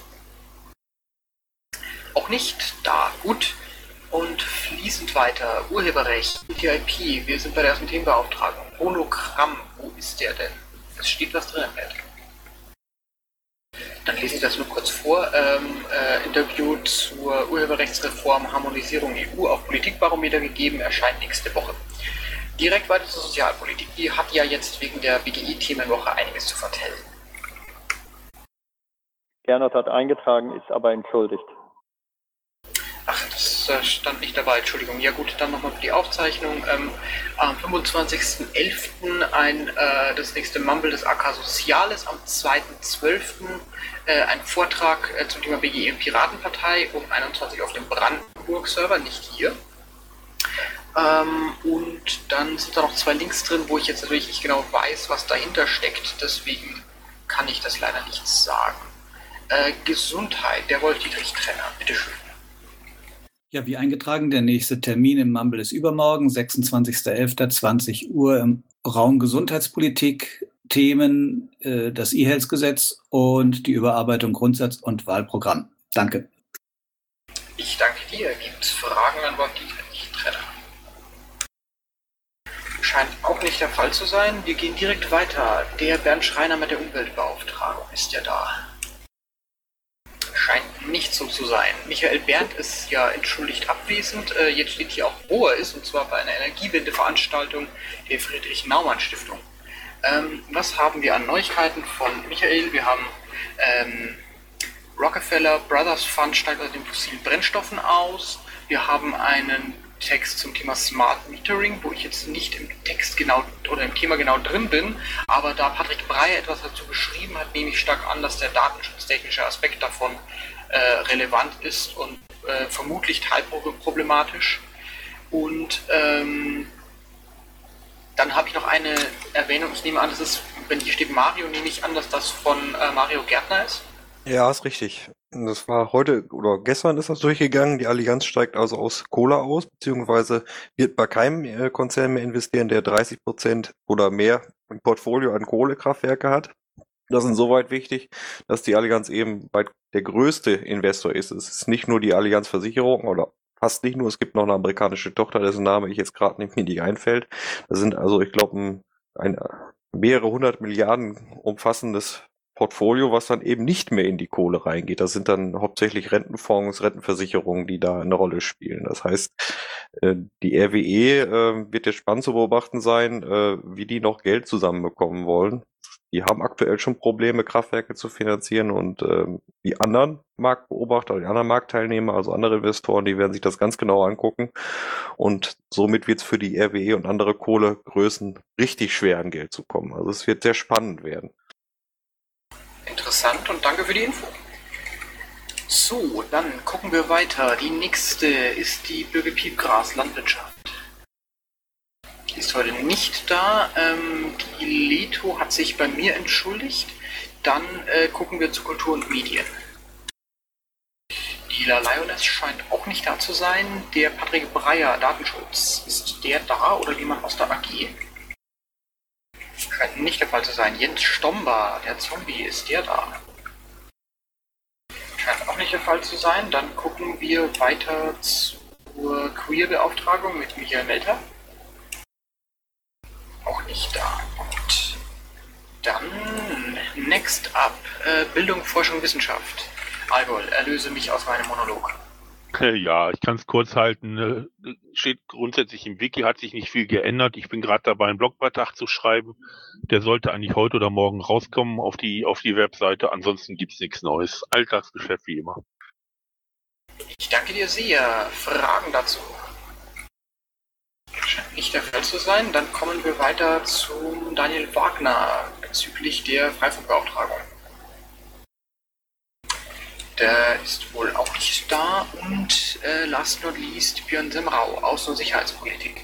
Auch nicht da. Gut. Und fließend weiter. Urheberrecht, U T I P, wir sind bei der ersten Themenbeauftragung. Monogramm, wo ist der denn? Es steht was drin, Ed. Dann lese ich das nur kurz vor. Ähm, äh, Interview zur Urheberrechtsreform, Harmonisierung E U auf Politikbarometer gegeben, erscheint nächste Woche. Direkt weiter zur Sozialpolitik. Die hat ja jetzt wegen der B G I-Themenwoche einiges zu vertellen. Gernot hat eingetragen, ist aber entschuldigt. Ach, das äh, stand nicht dabei, Entschuldigung. Ja gut, dann nochmal für die Aufzeichnung. Ähm, am fünfundzwanzigsten elften ein, äh, das nächste Mumble des A K Soziales, am zweiten zwölften Äh, ein Vortrag äh, zum Thema B G I und Piratenpartei um einundzwanzig Uhr auf dem Brandenburg-Server, nicht hier. Ähm, und dann sind da noch zwei Links drin, wo ich jetzt natürlich nicht genau weiß, was dahinter steckt. Deswegen kann ich das leider nicht sagen. Äh, Gesundheit, der Wolf-Dietrich-Trenner, bitteschön. Ja, wie eingetragen, der nächste Termin im Mumble ist übermorgen, sechsundzwanzigster elfter zwanzig Uhr im Raum Gesundheitspolitik, Themen, äh, das E-Health-Gesetz und die Überarbeitung Grundsatz- und Wahlprogramm. Danke. Ich danke dir. Gibt es Fragen an Wolf-Dietrich-Trenner? Scheint auch nicht der Fall zu sein. Wir gehen direkt weiter. Der Bernd Schreiner mit der Umweltbeauftragung, ist ja da? Scheint nicht so zu sein. Michael Berndt ist ja entschuldigt abwesend. Äh, jetzt steht hier auch, wo er ist, und zwar bei einer Energiewende-Veranstaltung der Friedrich-Naumann-Stiftung. Ähm, was haben wir an Neuigkeiten von Michael? Wir haben ähm, Rockefeller Brothers Fund steigt aus den fossilen Brennstoffen aus. Wir haben einen Text zum Thema Smart Metering, wo ich jetzt nicht im Text genau oder im Thema genau drin bin, aber da Patrick Breyer etwas dazu geschrieben hat, nehme ich stark an, dass der datenschutztechnische Aspekt davon äh, relevant ist und äh, vermutlich teilproblematisch. Und ähm, dann habe ich noch eine Erwähnung, ich nehme an, das ist, wenn hier steht Mario, nehme ich an, dass das von äh, Mario Gärtner ist. Ja, ist richtig. Das war heute oder gestern ist das durchgegangen. Die Allianz steigt also aus Kohle aus, beziehungsweise wird bei keinem äh, Konzern mehr investieren, der dreißig Prozent oder mehr im Portfolio an Kohlekraftwerke hat. Das ist insoweit wichtig, dass die Allianz eben bei der größte Investor ist. Es ist nicht nur die Allianz Versicherung oder fast nicht nur, es gibt noch eine amerikanische Tochter, dessen Name ich jetzt gerade nicht mir einfällt. Das sind also, ich glaube, ein, ein mehrere hundert Milliarden umfassendes Portfolio, was dann eben nicht mehr in die Kohle reingeht. Das sind dann hauptsächlich Rentenfonds, Rentenversicherungen, die da eine Rolle spielen. Das heißt, die R W E wird jetzt spannend zu beobachten sein, wie die noch Geld zusammenbekommen wollen. Die haben aktuell schon Probleme, Kraftwerke zu finanzieren und die anderen Marktbeobachter, die anderen Marktteilnehmer, also andere Investoren, die werden sich das ganz genau angucken und somit wird es für die R W E und andere Kohlegrößen richtig schwer an Geld zu kommen. Also es wird sehr spannend werden. Interessant und danke für die Info. So, dann gucken wir weiter. Die nächste ist die Birgit Piepgras, Landwirtschaft. Die ist heute nicht da. Ähm, die Leto hat sich bei mir entschuldigt. Dann äh, gucken wir zu Kultur und Medien. Die La Lioness scheint auch nicht da zu sein. Der Patrick Breyer, Datenschutz, ist der da oder jemand aus der A G? Scheint nicht der Fall zu sein. Jens Stomber, der Zombie, ist der da? Scheint auch nicht der Fall zu sein. Dann gucken wir weiter zur Queer-Beauftragung mit Michael Melter. Auch nicht da. Gut. Dann next up. Äh, Bildung, Forschung, Wissenschaft. Algol, erlöse mich aus meinem Monolog. Ja, ich kann es kurz halten. Steht grundsätzlich im Wiki, hat sich nicht viel geändert. Ich bin gerade dabei, einen Blogbeitrag zu schreiben. Der sollte eigentlich heute oder morgen rauskommen auf die, auf die Webseite. Ansonsten gibt es nichts Neues. Alltagsgeschäft wie immer. Ich danke dir sehr. Fragen dazu? Scheint nicht der Fall zu sein. Dann kommen wir weiter zu Daniel Wagner bezüglich der Freifunkbeauftragung. Der ist wohl auch nicht da. Und äh, last not least Björn Semrau, Außen- und Sicherheitspolitik.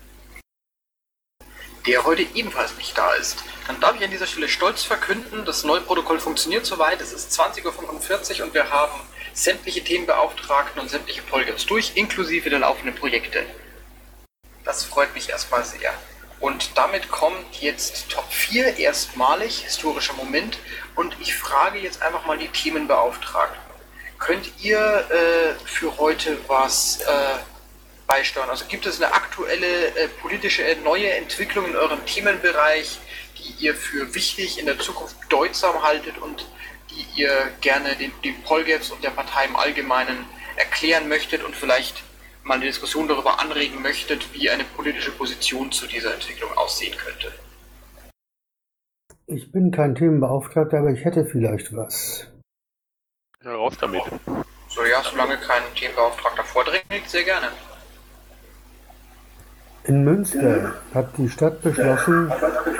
Der heute ebenfalls nicht da ist. Dann darf ich an dieser Stelle stolz verkünden, das neue Protokoll funktioniert soweit. Es ist zwanzig Uhr fünfundvierzig und wir haben sämtliche Themenbeauftragten und sämtliche Polgaps durch, inklusive der laufenden Projekte. Das freut mich erstmal sehr. Und damit kommt jetzt Top vier, erstmalig, historischer Moment. Und ich frage jetzt einfach mal die Themenbeauftragten. Könnt ihr äh, für heute was äh, beisteuern? Also gibt es eine aktuelle äh, politische äh, neue Entwicklung in eurem Themenbereich, die ihr für wichtig in der Zukunft bedeutsam haltet und die ihr gerne den, den Polgaps und der Partei im Allgemeinen erklären möchtet und vielleicht mal eine Diskussion darüber anregen möchtet, wie eine politische Position zu dieser Entwicklung aussehen könnte? Ich bin kein Themenbeauftragter, aber ich hätte vielleicht was. Ja, raus damit. So ja, solange kein Themenbeauftragter vordringt, sehr gerne. In Münster hat die Stadt beschlossen,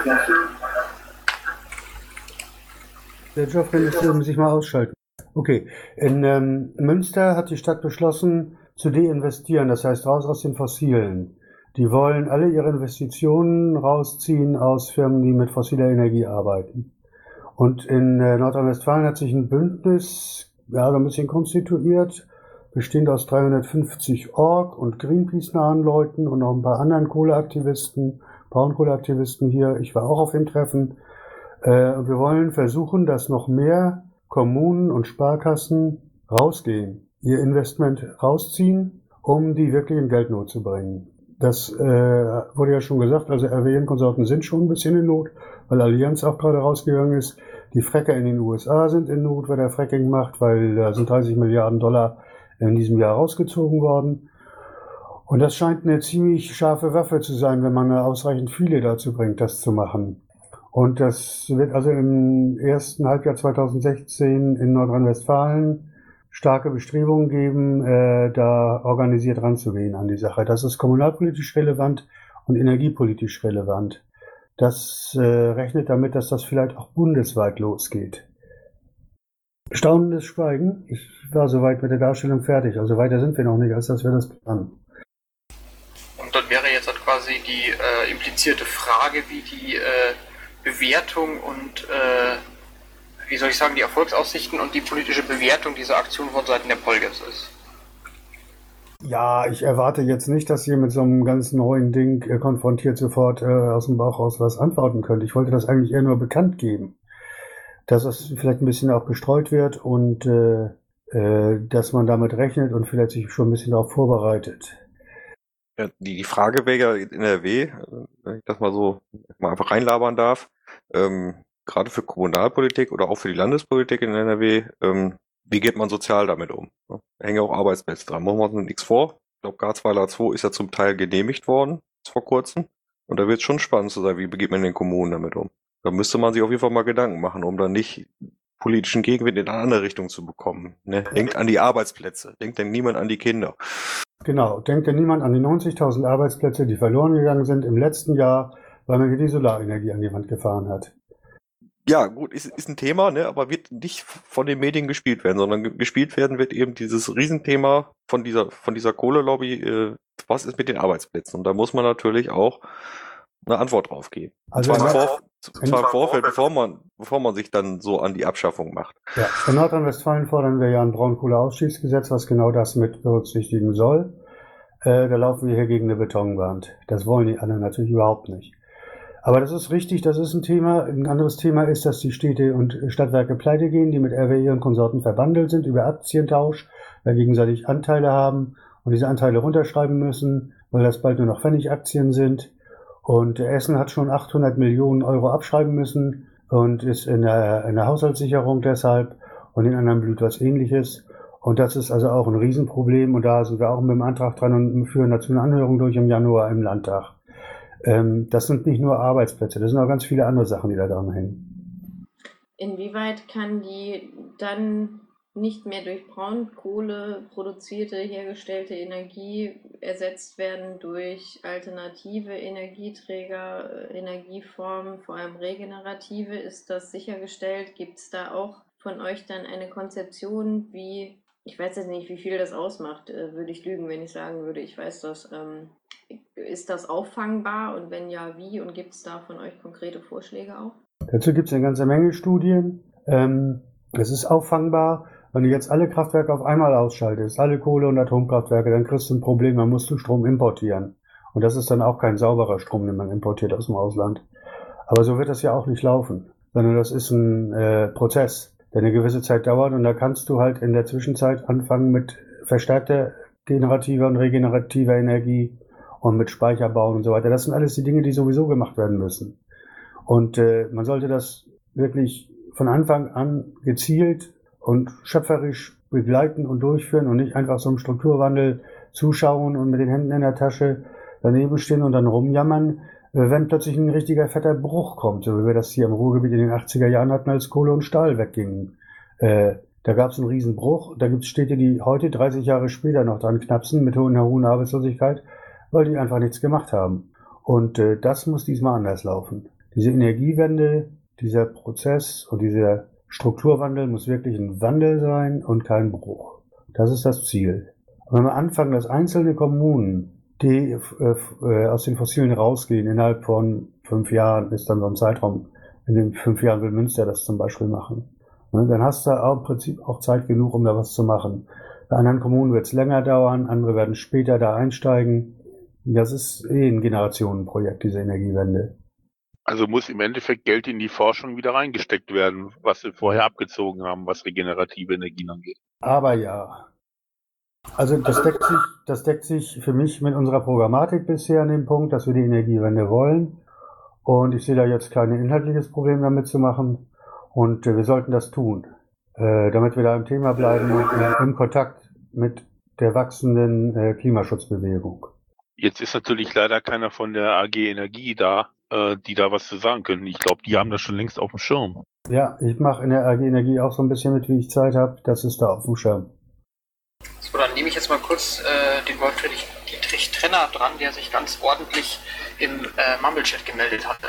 der Geoffrey müsste sich mal ausschalten. Okay, in ähm, Münster hat die Stadt beschlossen, zu deinvestieren, das heißt raus aus den Fossilen. Die wollen alle ihre Investitionen rausziehen aus Firmen, die mit fossiler Energie arbeiten. Und in äh, Nordrhein-Westfalen hat sich ein Bündnis, ja, so ein bisschen konstituiert, bestehend aus dreihundertfünfzig Org- und Greenpeace-nahen Leuten und noch ein paar anderen Kohleaktivisten, Braunkohleaktivisten hier. Ich war auch auf dem Treffen. Äh, und wir wollen versuchen, dass noch mehr Kommunen und Sparkassen rausgehen, ihr Investment rausziehen, um die wirklich in Geldnot zu bringen. Das äh, wurde ja schon gesagt, also R W M-Konsorten sind schon ein bisschen in Not, weil Allianz auch gerade rausgegangen ist. Die Fracker in den U S A sind in Not, wer der Fracking macht, weil da sind dreißig Milliarden Dollar in diesem Jahr rausgezogen worden. Und das scheint eine ziemlich scharfe Waffe zu sein, wenn man ausreichend viele dazu bringt, das zu machen. Und das wird also im ersten Halbjahr zweitausendsechzehn in Nordrhein-Westfalen starke Bestrebungen geben, äh, da organisiert ranzugehen an die Sache. Das ist kommunalpolitisch relevant und energiepolitisch relevant. Das äh, rechnet damit, dass das vielleicht auch bundesweit losgeht. Staunendes Schweigen. Ich war soweit mit der Darstellung fertig. Also weiter sind wir noch nicht, als dass wir das planen. Und dann wäre jetzt halt quasi die äh, implizierte Frage, wie die äh, Bewertung und äh, wie soll ich sagen, die Erfolgsaussichten und die politische Bewertung dieser Aktion von Seiten der Polgaps ist. Ja, ich erwarte jetzt nicht, dass ihr mit so einem ganz neuen Ding äh, konfrontiert sofort äh, aus dem Bauch raus was antworten könnt. Ich wollte das eigentlich eher nur bekannt geben, dass es vielleicht ein bisschen auch gestreut wird und äh, äh, dass man damit rechnet und vielleicht sich schon ein bisschen darauf vorbereitet. Ja, die, die Frage wäre ja in N R W, wenn ich das mal so mal einfach reinlabern darf, ähm, gerade für Kommunalpolitik oder auch für die Landespolitik in N R W, ähm, wie geht man sozial damit um? Da hängen ja auch Arbeitsplätze dran. Machen wir uns nichts vor. Ich glaube, Garzweiler zwei ist ja zum Teil genehmigt worden, vor kurzem. Und da wird es schon spannend zu sein, wie geht man in den Kommunen damit um. Da müsste man sich auf jeden Fall mal Gedanken machen, um dann nicht politischen Gegenwind in eine andere Richtung zu bekommen. Ne? Denkt an die Arbeitsplätze. Denkt denn niemand an die Kinder. Genau. Denkt denn niemand an die neunzigtausend Arbeitsplätze, die verloren gegangen sind im letzten Jahr, weil man hier die Solarenergie an die Wand gefahren hat. Ja, gut, ist, ist ein Thema, ne, aber wird nicht von den Medien gespielt werden, sondern ge- gespielt werden wird eben dieses Riesenthema von dieser, von dieser Kohlelobby, äh, was ist mit den Arbeitsplätzen? Und da muss man natürlich auch eine Antwort drauf geben. Und Also zwar im, in, Vor, in, zwar im Vorfeld, bevor man, bevor man sich dann so an die Abschaffung macht. ja, in Nordrhein-Westfalen fordern wir ja ein Braunkohleausstiegsgesetz, was genau das mit berücksichtigen soll. Äh, da laufen wir hier gegen eine Betonwand. Das wollen die anderen natürlich überhaupt nicht. Aber das ist richtig, das ist ein Thema. Ein anderes Thema ist, dass die Städte und Stadtwerke pleite gehen, die mit R W E und Konsorten verbandelt sind über Aktientausch, da gegenseitig Anteile haben und diese Anteile runterschreiben müssen, weil das bald nur noch Pfennigaktien sind. Und Essen hat schon achthundert Millionen Euro abschreiben müssen und ist in der, in der Haushaltssicherung deshalb, und in anderen blüht was Ähnliches. Und das ist also auch ein Riesenproblem, und da sind wir auch mit dem Antrag dran und führen dazu eine Anhörung durch im Januar im Landtag. Ähm, das sind nicht nur Arbeitsplätze, das sind auch ganz viele andere Sachen, die da dran hängen. Inwieweit kann die dann nicht mehr durch Braunkohle produzierte, hergestellte Energie ersetzt werden durch alternative Energieträger, Energieformen, vor allem regenerative? Ist das sichergestellt? Gibt es da auch von euch dann eine Konzeption, wie, ich weiß jetzt nicht, wie viel das ausmacht, äh, würde ich lügen, wenn ich sagen würde, ich weiß das. Ähm, ist das auffangbar, und wenn ja, wie? Und gibt es da von euch konkrete Vorschläge auch? Dazu gibt es eine ganze Menge Studien. Ähm, es ist auffangbar. Wenn du jetzt alle Kraftwerke auf einmal ausschaltest, alle Kohle- und Atomkraftwerke, dann kriegst du ein Problem, dann musst du Strom importieren. Und das ist dann auch kein sauberer Strom, den man importiert aus dem Ausland. Aber so wird das ja auch nicht laufen, sondern das ist ein äh, Prozess, der eine gewisse Zeit dauert, und da kannst du halt in der Zwischenzeit anfangen mit verstärkter generativer und regenerativer Energie und mit Speicher bauen und so weiter. Das sind alles die Dinge, die sowieso gemacht werden müssen. Und äh, man sollte das wirklich von Anfang an gezielt und schöpferisch begleiten und durchführen und nicht einfach so einem Strukturwandel zuschauen und mit den Händen in der Tasche daneben stehen und dann rumjammern, wenn plötzlich ein richtiger fetter Bruch kommt, so wie wir das hier im Ruhrgebiet in den achtziger Jahren hatten, als Kohle und Stahl weggingen. Äh, da gab es einen riesen Bruch. Da gibt es Städte, die heute, dreißig Jahre später, noch dran knapsen mit einer hohen Arbeitslosigkeit, weil die einfach nichts gemacht haben. Und äh, das muss diesmal anders laufen. Diese Energiewende, dieser Prozess und dieser Strukturwandel muss wirklich ein Wandel sein und kein Bruch. Das ist das Ziel. Und wenn wir anfangen, dass einzelne Kommunen, die äh, aus den Fossilen rausgehen, innerhalb von fünf Jahren, ist dann so ein Zeitraum, in den fünf Jahren will Münster das zum Beispiel machen, ne, dann hast du auch im Prinzip auch Zeit genug, um da was zu machen. Bei anderen Kommunen wird es länger dauern, andere werden später da einsteigen. Das ist eh ein Generationenprojekt, diese Energiewende. Also muss im Endeffekt Geld in die Forschung wieder reingesteckt werden, was wir vorher abgezogen haben, was regenerative Energien angeht. Aber ja. Also das deckt sich, das deckt sich für mich mit unserer Programmatik bisher an dem Punkt, dass wir die Energiewende wollen. Und ich sehe da jetzt kein inhaltliches Problem damit zu machen. Und äh, wir sollten das tun, äh, damit wir da im Thema bleiben und äh, im Kontakt mit der wachsenden äh, Klimaschutzbewegung. Jetzt ist natürlich leider keiner von der A G Energie da, äh, die da was zu sagen können. Ich glaube, die haben das schon längst auf dem Schirm. Ja, ich mache in der A G Energie auch so ein bisschen mit, wie ich Zeit habe. Das ist da auf dem Schirm. So, dann nehme ich jetzt mal kurz äh, den Wolf-Dietrich Dietrich Trenner dran, der sich ganz ordentlich im äh, Mumble-Chat gemeldet hatte.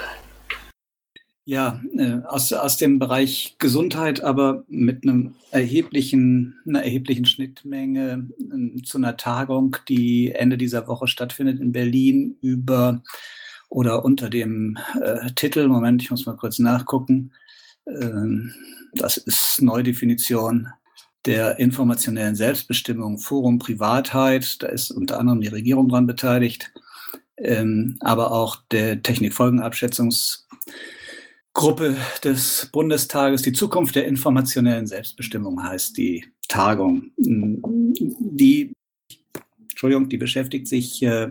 Ja, äh, aus, aus dem Bereich Gesundheit, aber mit einem erheblichen, einer erheblichen Schnittmenge äh, zu einer Tagung, die Ende dieser Woche stattfindet in Berlin über oder unter dem äh, Titel, Moment, ich muss mal kurz nachgucken, äh, das ist Neudefinition der informationellen Selbstbestimmung, Forum Privatheit, da ist unter anderem die Regierung dran beteiligt, ähm, aber auch der Technikfolgenabschätzungsgruppe des Bundestages. Die Zukunft der informationellen Selbstbestimmung heißt die Tagung. Die, Entschuldigung, die beschäftigt sich äh,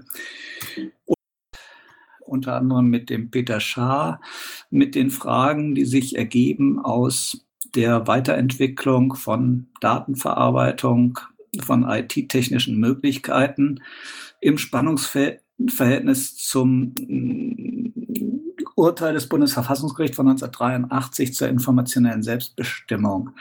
unter anderem mit dem Peter Schaar, mit den Fragen, die sich ergeben aus der Weiterentwicklung von Datenverarbeitung, von I T-technischen Möglichkeiten im Spannungsverhältnis zum Urteil des Bundesverfassungsgerichts von neunzehnhundertdreiundachtzig zur informationellen Selbstbestimmung.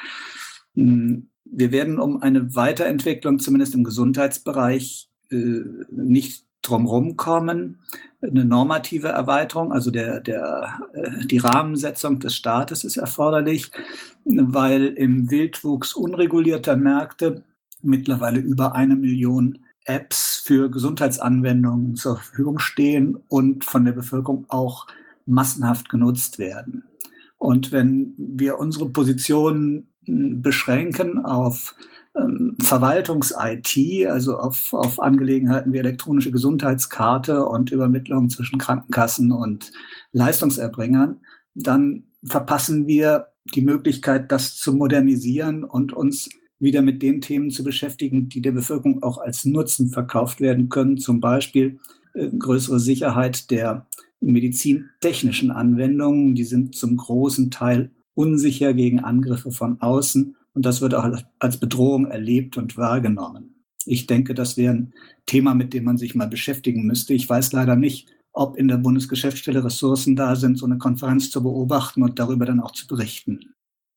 Wir werden um eine Weiterentwicklung, zumindest im Gesundheitsbereich, nicht drumherum kommen. Eine normative Erweiterung, also der, der, die Rahmensetzung des Staates ist erforderlich, weil im Wildwuchs unregulierter Märkte mittlerweile über eine Million Apps für Gesundheitsanwendungen zur Verfügung stehen und von der Bevölkerung auch massenhaft genutzt werden. Und wenn wir unsere Position beschränken auf ähm, Verwaltungs-I T, also auf, auf Angelegenheiten wie elektronische Gesundheitskarte und Übermittlung zwischen Krankenkassen und Leistungserbringern, dann verpassen wir die Möglichkeit, das zu modernisieren und uns wieder mit den Themen zu beschäftigen, die der Bevölkerung auch als Nutzen verkauft werden können, zum Beispiel äh, größere Sicherheit der medizintechnischen Anwendungen. Die sind zum großen Teil unsicher gegen Angriffe von außen und das wird auch als Bedrohung erlebt und wahrgenommen. Ich denke, das wäre ein Thema, mit dem man sich mal beschäftigen müsste. Ich weiß leider nicht, ob in der Bundesgeschäftsstelle Ressourcen da sind, so eine Konferenz zu beobachten und darüber dann auch zu berichten.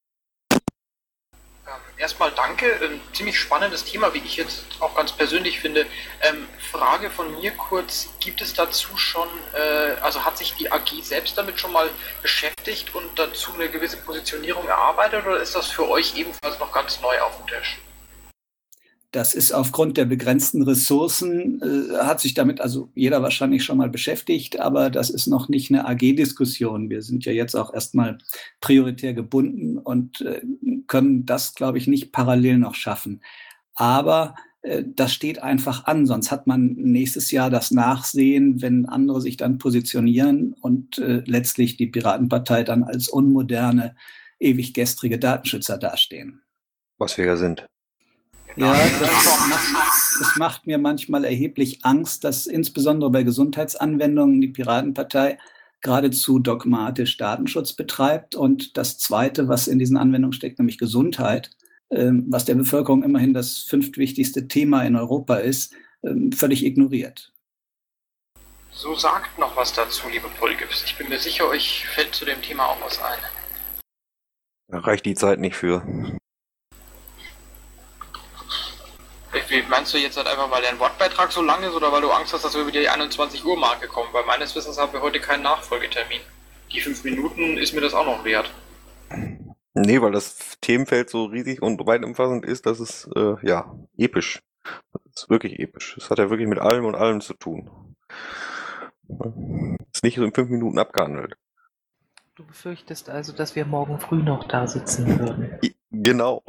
Erstmal danke, ein ziemlich spannendes Thema, wie ich jetzt auch ganz persönlich finde. Ähm, Frage von mir kurz, gibt es dazu schon, äh, also hat sich die A G selbst damit schon mal beschäftigt und dazu eine gewisse Positionierung erarbeitet oder ist das für euch ebenfalls noch ganz neu auf dem Tisch? Das ist aufgrund der begrenzten Ressourcen, äh, hat sich damit also jeder wahrscheinlich schon mal beschäftigt, aber das ist noch nicht eine A G-Diskussion. Wir sind ja jetzt auch erstmal prioritär gebunden und äh, können das, glaube ich, nicht parallel noch schaffen. Aber äh, das steht einfach an, sonst hat man nächstes Jahr das Nachsehen, wenn andere sich dann positionieren und äh, letztlich die Piratenpartei dann als unmoderne, ewig gestrige Datenschützer dastehen. Was wir ja sind. Ja, das macht, das macht mir manchmal erheblich Angst, dass insbesondere bei Gesundheitsanwendungen die Piratenpartei geradezu dogmatisch Datenschutz betreibt und das Zweite, was in diesen Anwendungen steckt, nämlich Gesundheit, ähm, was der Bevölkerung immerhin das fünftwichtigste Thema in Europa ist, ähm, völlig ignoriert. So sagt noch was dazu, liebe Polgips. Ich bin mir sicher, euch fällt zu dem Thema auch was ein. Da reicht die Zeit nicht für. Wie, meinst du jetzt halt einfach, weil dein Wortbeitrag so lang ist oder weil du Angst hast, dass wir über die einundzwanzig Uhr Marke kommen? Weil meines Wissens haben wir heute keinen Nachfolgetermin. Die fünf Minuten ist mir das auch noch wert. Nee, weil das Themenfeld so riesig und weit umfassend ist, dass es, äh, ja, episch. Das ist wirklich episch. Es hat ja wirklich mit allem und allem zu tun. Ist nicht so in fünf Minuten abgehandelt. Du befürchtest also, dass wir morgen früh noch da sitzen würden. Genau.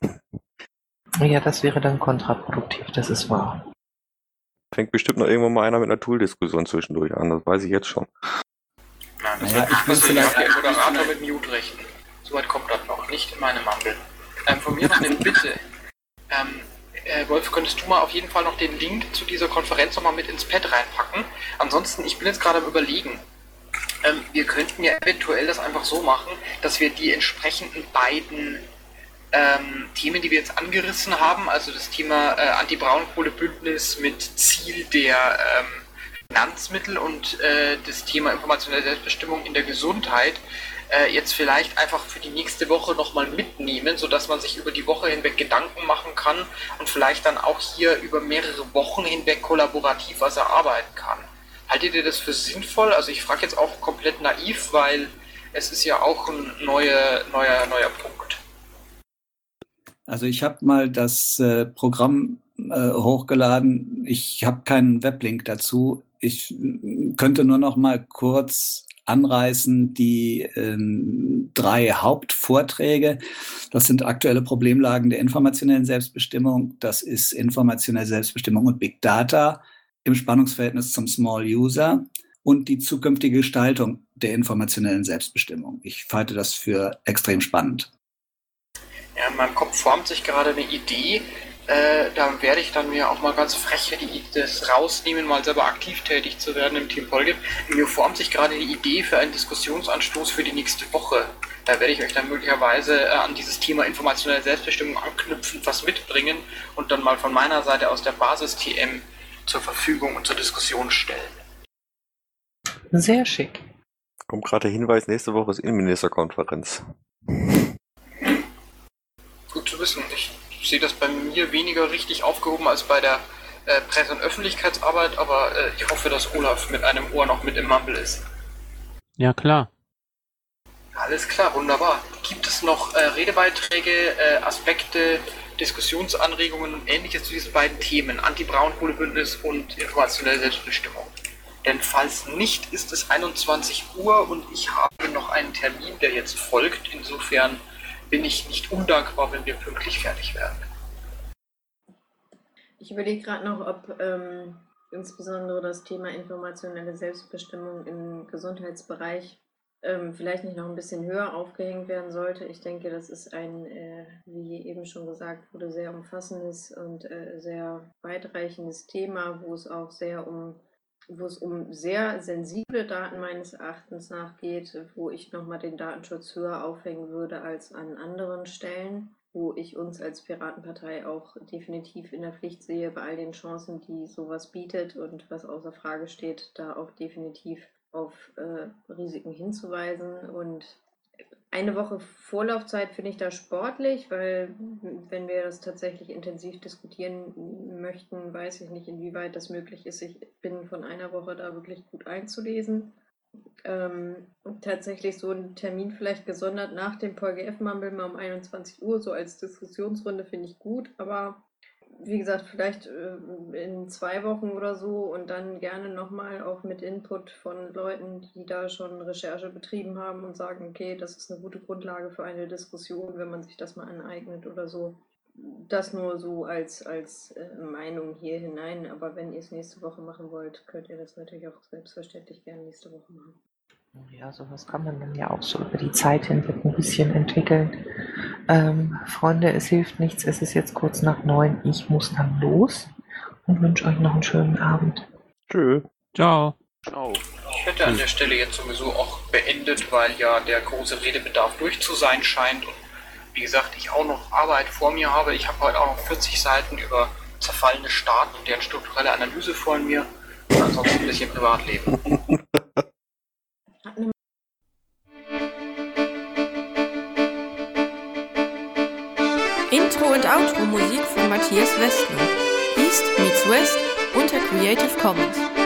Ja, das wäre dann kontraproduktiv, das ist wahr. Fängt bestimmt noch irgendwann mal einer mit einer Tool-Diskussion zwischendurch an, das weiß ich jetzt schon. Ja, das naja, ich will vielleicht den Moderator mit Mute richten. Soweit kommt das noch, nicht in meine Mumble. Ähm, von mir noch eine Bitte. Ähm, äh, Wolf, könntest du mal auf jeden Fall noch den Link zu dieser Konferenz nochmal mit ins Pad reinpacken? Ansonsten, ich bin jetzt gerade am Überlegen. Ähm, wir könnten ja eventuell das einfach so machen, dass wir die entsprechenden beiden Ähm, Themen, die wir jetzt angerissen haben, also das Thema äh, Anti-Braunkohle-Bündnis mit Ziel der ähm, Finanzmittel und äh, das Thema informationelle Selbstbestimmung in der Gesundheit, äh, jetzt vielleicht einfach für die nächste Woche nochmal mitnehmen, sodass man sich über die Woche hinweg Gedanken machen kann und vielleicht dann auch hier über mehrere Wochen hinweg kollaborativ was erarbeiten kann. Haltet ihr das für sinnvoll? Also ich frage jetzt auch komplett naiv, weil es ist ja auch ein neuer, neuer, neuer Punkt. Also ich habe mal das äh, Programm äh, hochgeladen. Ich habe keinen Weblink dazu. Ich äh, könnte nur noch mal kurz anreißen die ähm, drei Hauptvorträge. Das sind aktuelle Problemlagen der informationellen Selbstbestimmung. Das ist informationelle Selbstbestimmung und Big Data im Spannungsverhältnis zum Small User und die zukünftige Gestaltung der informationellen Selbstbestimmung. Ich halte das für extrem spannend. Ja, in meinem Kopf formt sich gerade eine Idee, äh, da werde ich dann mir auch mal ganz frech die, das rausnehmen, mal selber aktiv tätig zu werden im Team Polgip. Mir formt sich gerade die Idee für einen Diskussionsanstoß für die nächste Woche. Da werde ich euch dann möglicherweise äh, an dieses Thema informationelle Selbstbestimmung anknüpfend was mitbringen und dann mal von meiner Seite aus der Basis-T M zur Verfügung und zur Diskussion stellen. Sehr schick. Kommt gerade der Hinweis, nächste Woche ist Innenministerkonferenz. Gut zu wissen. Ich sehe das bei mir weniger richtig aufgehoben als bei der äh, Presse- und Öffentlichkeitsarbeit, aber äh, ich hoffe, dass Olaf mit einem Ohr noch mit im Mumble ist. Ja, klar. Alles klar, wunderbar. Gibt es noch äh, Redebeiträge, äh, Aspekte, Diskussionsanregungen und Ähnliches zu diesen beiden Themen, Anti-Braunkohlebündnis und informationelle Selbstbestimmung? Denn falls nicht, ist es einundzwanzig Uhr und ich habe noch einen Termin, der jetzt folgt. Insofern bin ich nicht undankbar, wenn wir pünktlich fertig werden. Ich überlege gerade noch, ob ähm, insbesondere das Thema informationelle Selbstbestimmung im Gesundheitsbereich ähm, vielleicht nicht noch ein bisschen höher aufgehängt werden sollte. Ich denke, das ist ein, äh, wie eben schon gesagt wurde, sehr umfassendes und äh, sehr weitreichendes Thema, wo es auch sehr um wo es um sehr sensible Daten meines Erachtens nach geht, wo ich nochmal den Datenschutz höher aufhängen würde als an anderen Stellen, wo ich uns als Piratenpartei auch definitiv in der Pflicht sehe, bei all den Chancen, die sowas bietet und was außer Frage steht, da auch definitiv auf äh, Risiken hinzuweisen. Und eine Woche Vorlaufzeit finde ich da sportlich, weil wenn wir das tatsächlich intensiv diskutieren möchten, weiß ich nicht, inwieweit das möglich ist, sich binnen von einer Woche da wirklich gut einzulesen. Ähm, tatsächlich so ein Termin vielleicht gesondert nach dem P O L G F-Mumble mal um einundzwanzig Uhr, so als Diskussionsrunde finde ich gut, aber wie gesagt, vielleicht äh, in zwei Wochen oder so und dann gerne nochmal auch mit Input von Leuten, die da schon Recherche betrieben haben und sagen, okay, das ist eine gute Grundlage für eine Diskussion, wenn man sich das mal aneignet oder so. Das nur so als, als äh, Meinung hier hinein, aber wenn ihr es nächste Woche machen wollt, könnt ihr das natürlich auch selbstverständlich gerne nächste Woche machen. Ja, sowas kann man dann ja auch so über die Zeit hinweg ein bisschen entwickeln. Ähm, Freunde, es hilft nichts, es ist jetzt kurz nach neun, ich muss dann los und wünsche euch noch einen schönen Abend. Tschö. Ciao. Ciao. Ich hätte an der Stelle jetzt sowieso auch beendet, weil ja der große Redebedarf durch zu sein scheint und wie gesagt, ich auch noch Arbeit vor mir habe. Ich habe heute auch noch vierzig Seiten über zerfallene Staaten und deren strukturelle Analyse vor mir und ansonsten ein bisschen Privatleben. Intro und Outro Musik von Matthias Westner. East meets West unter Creative Commons.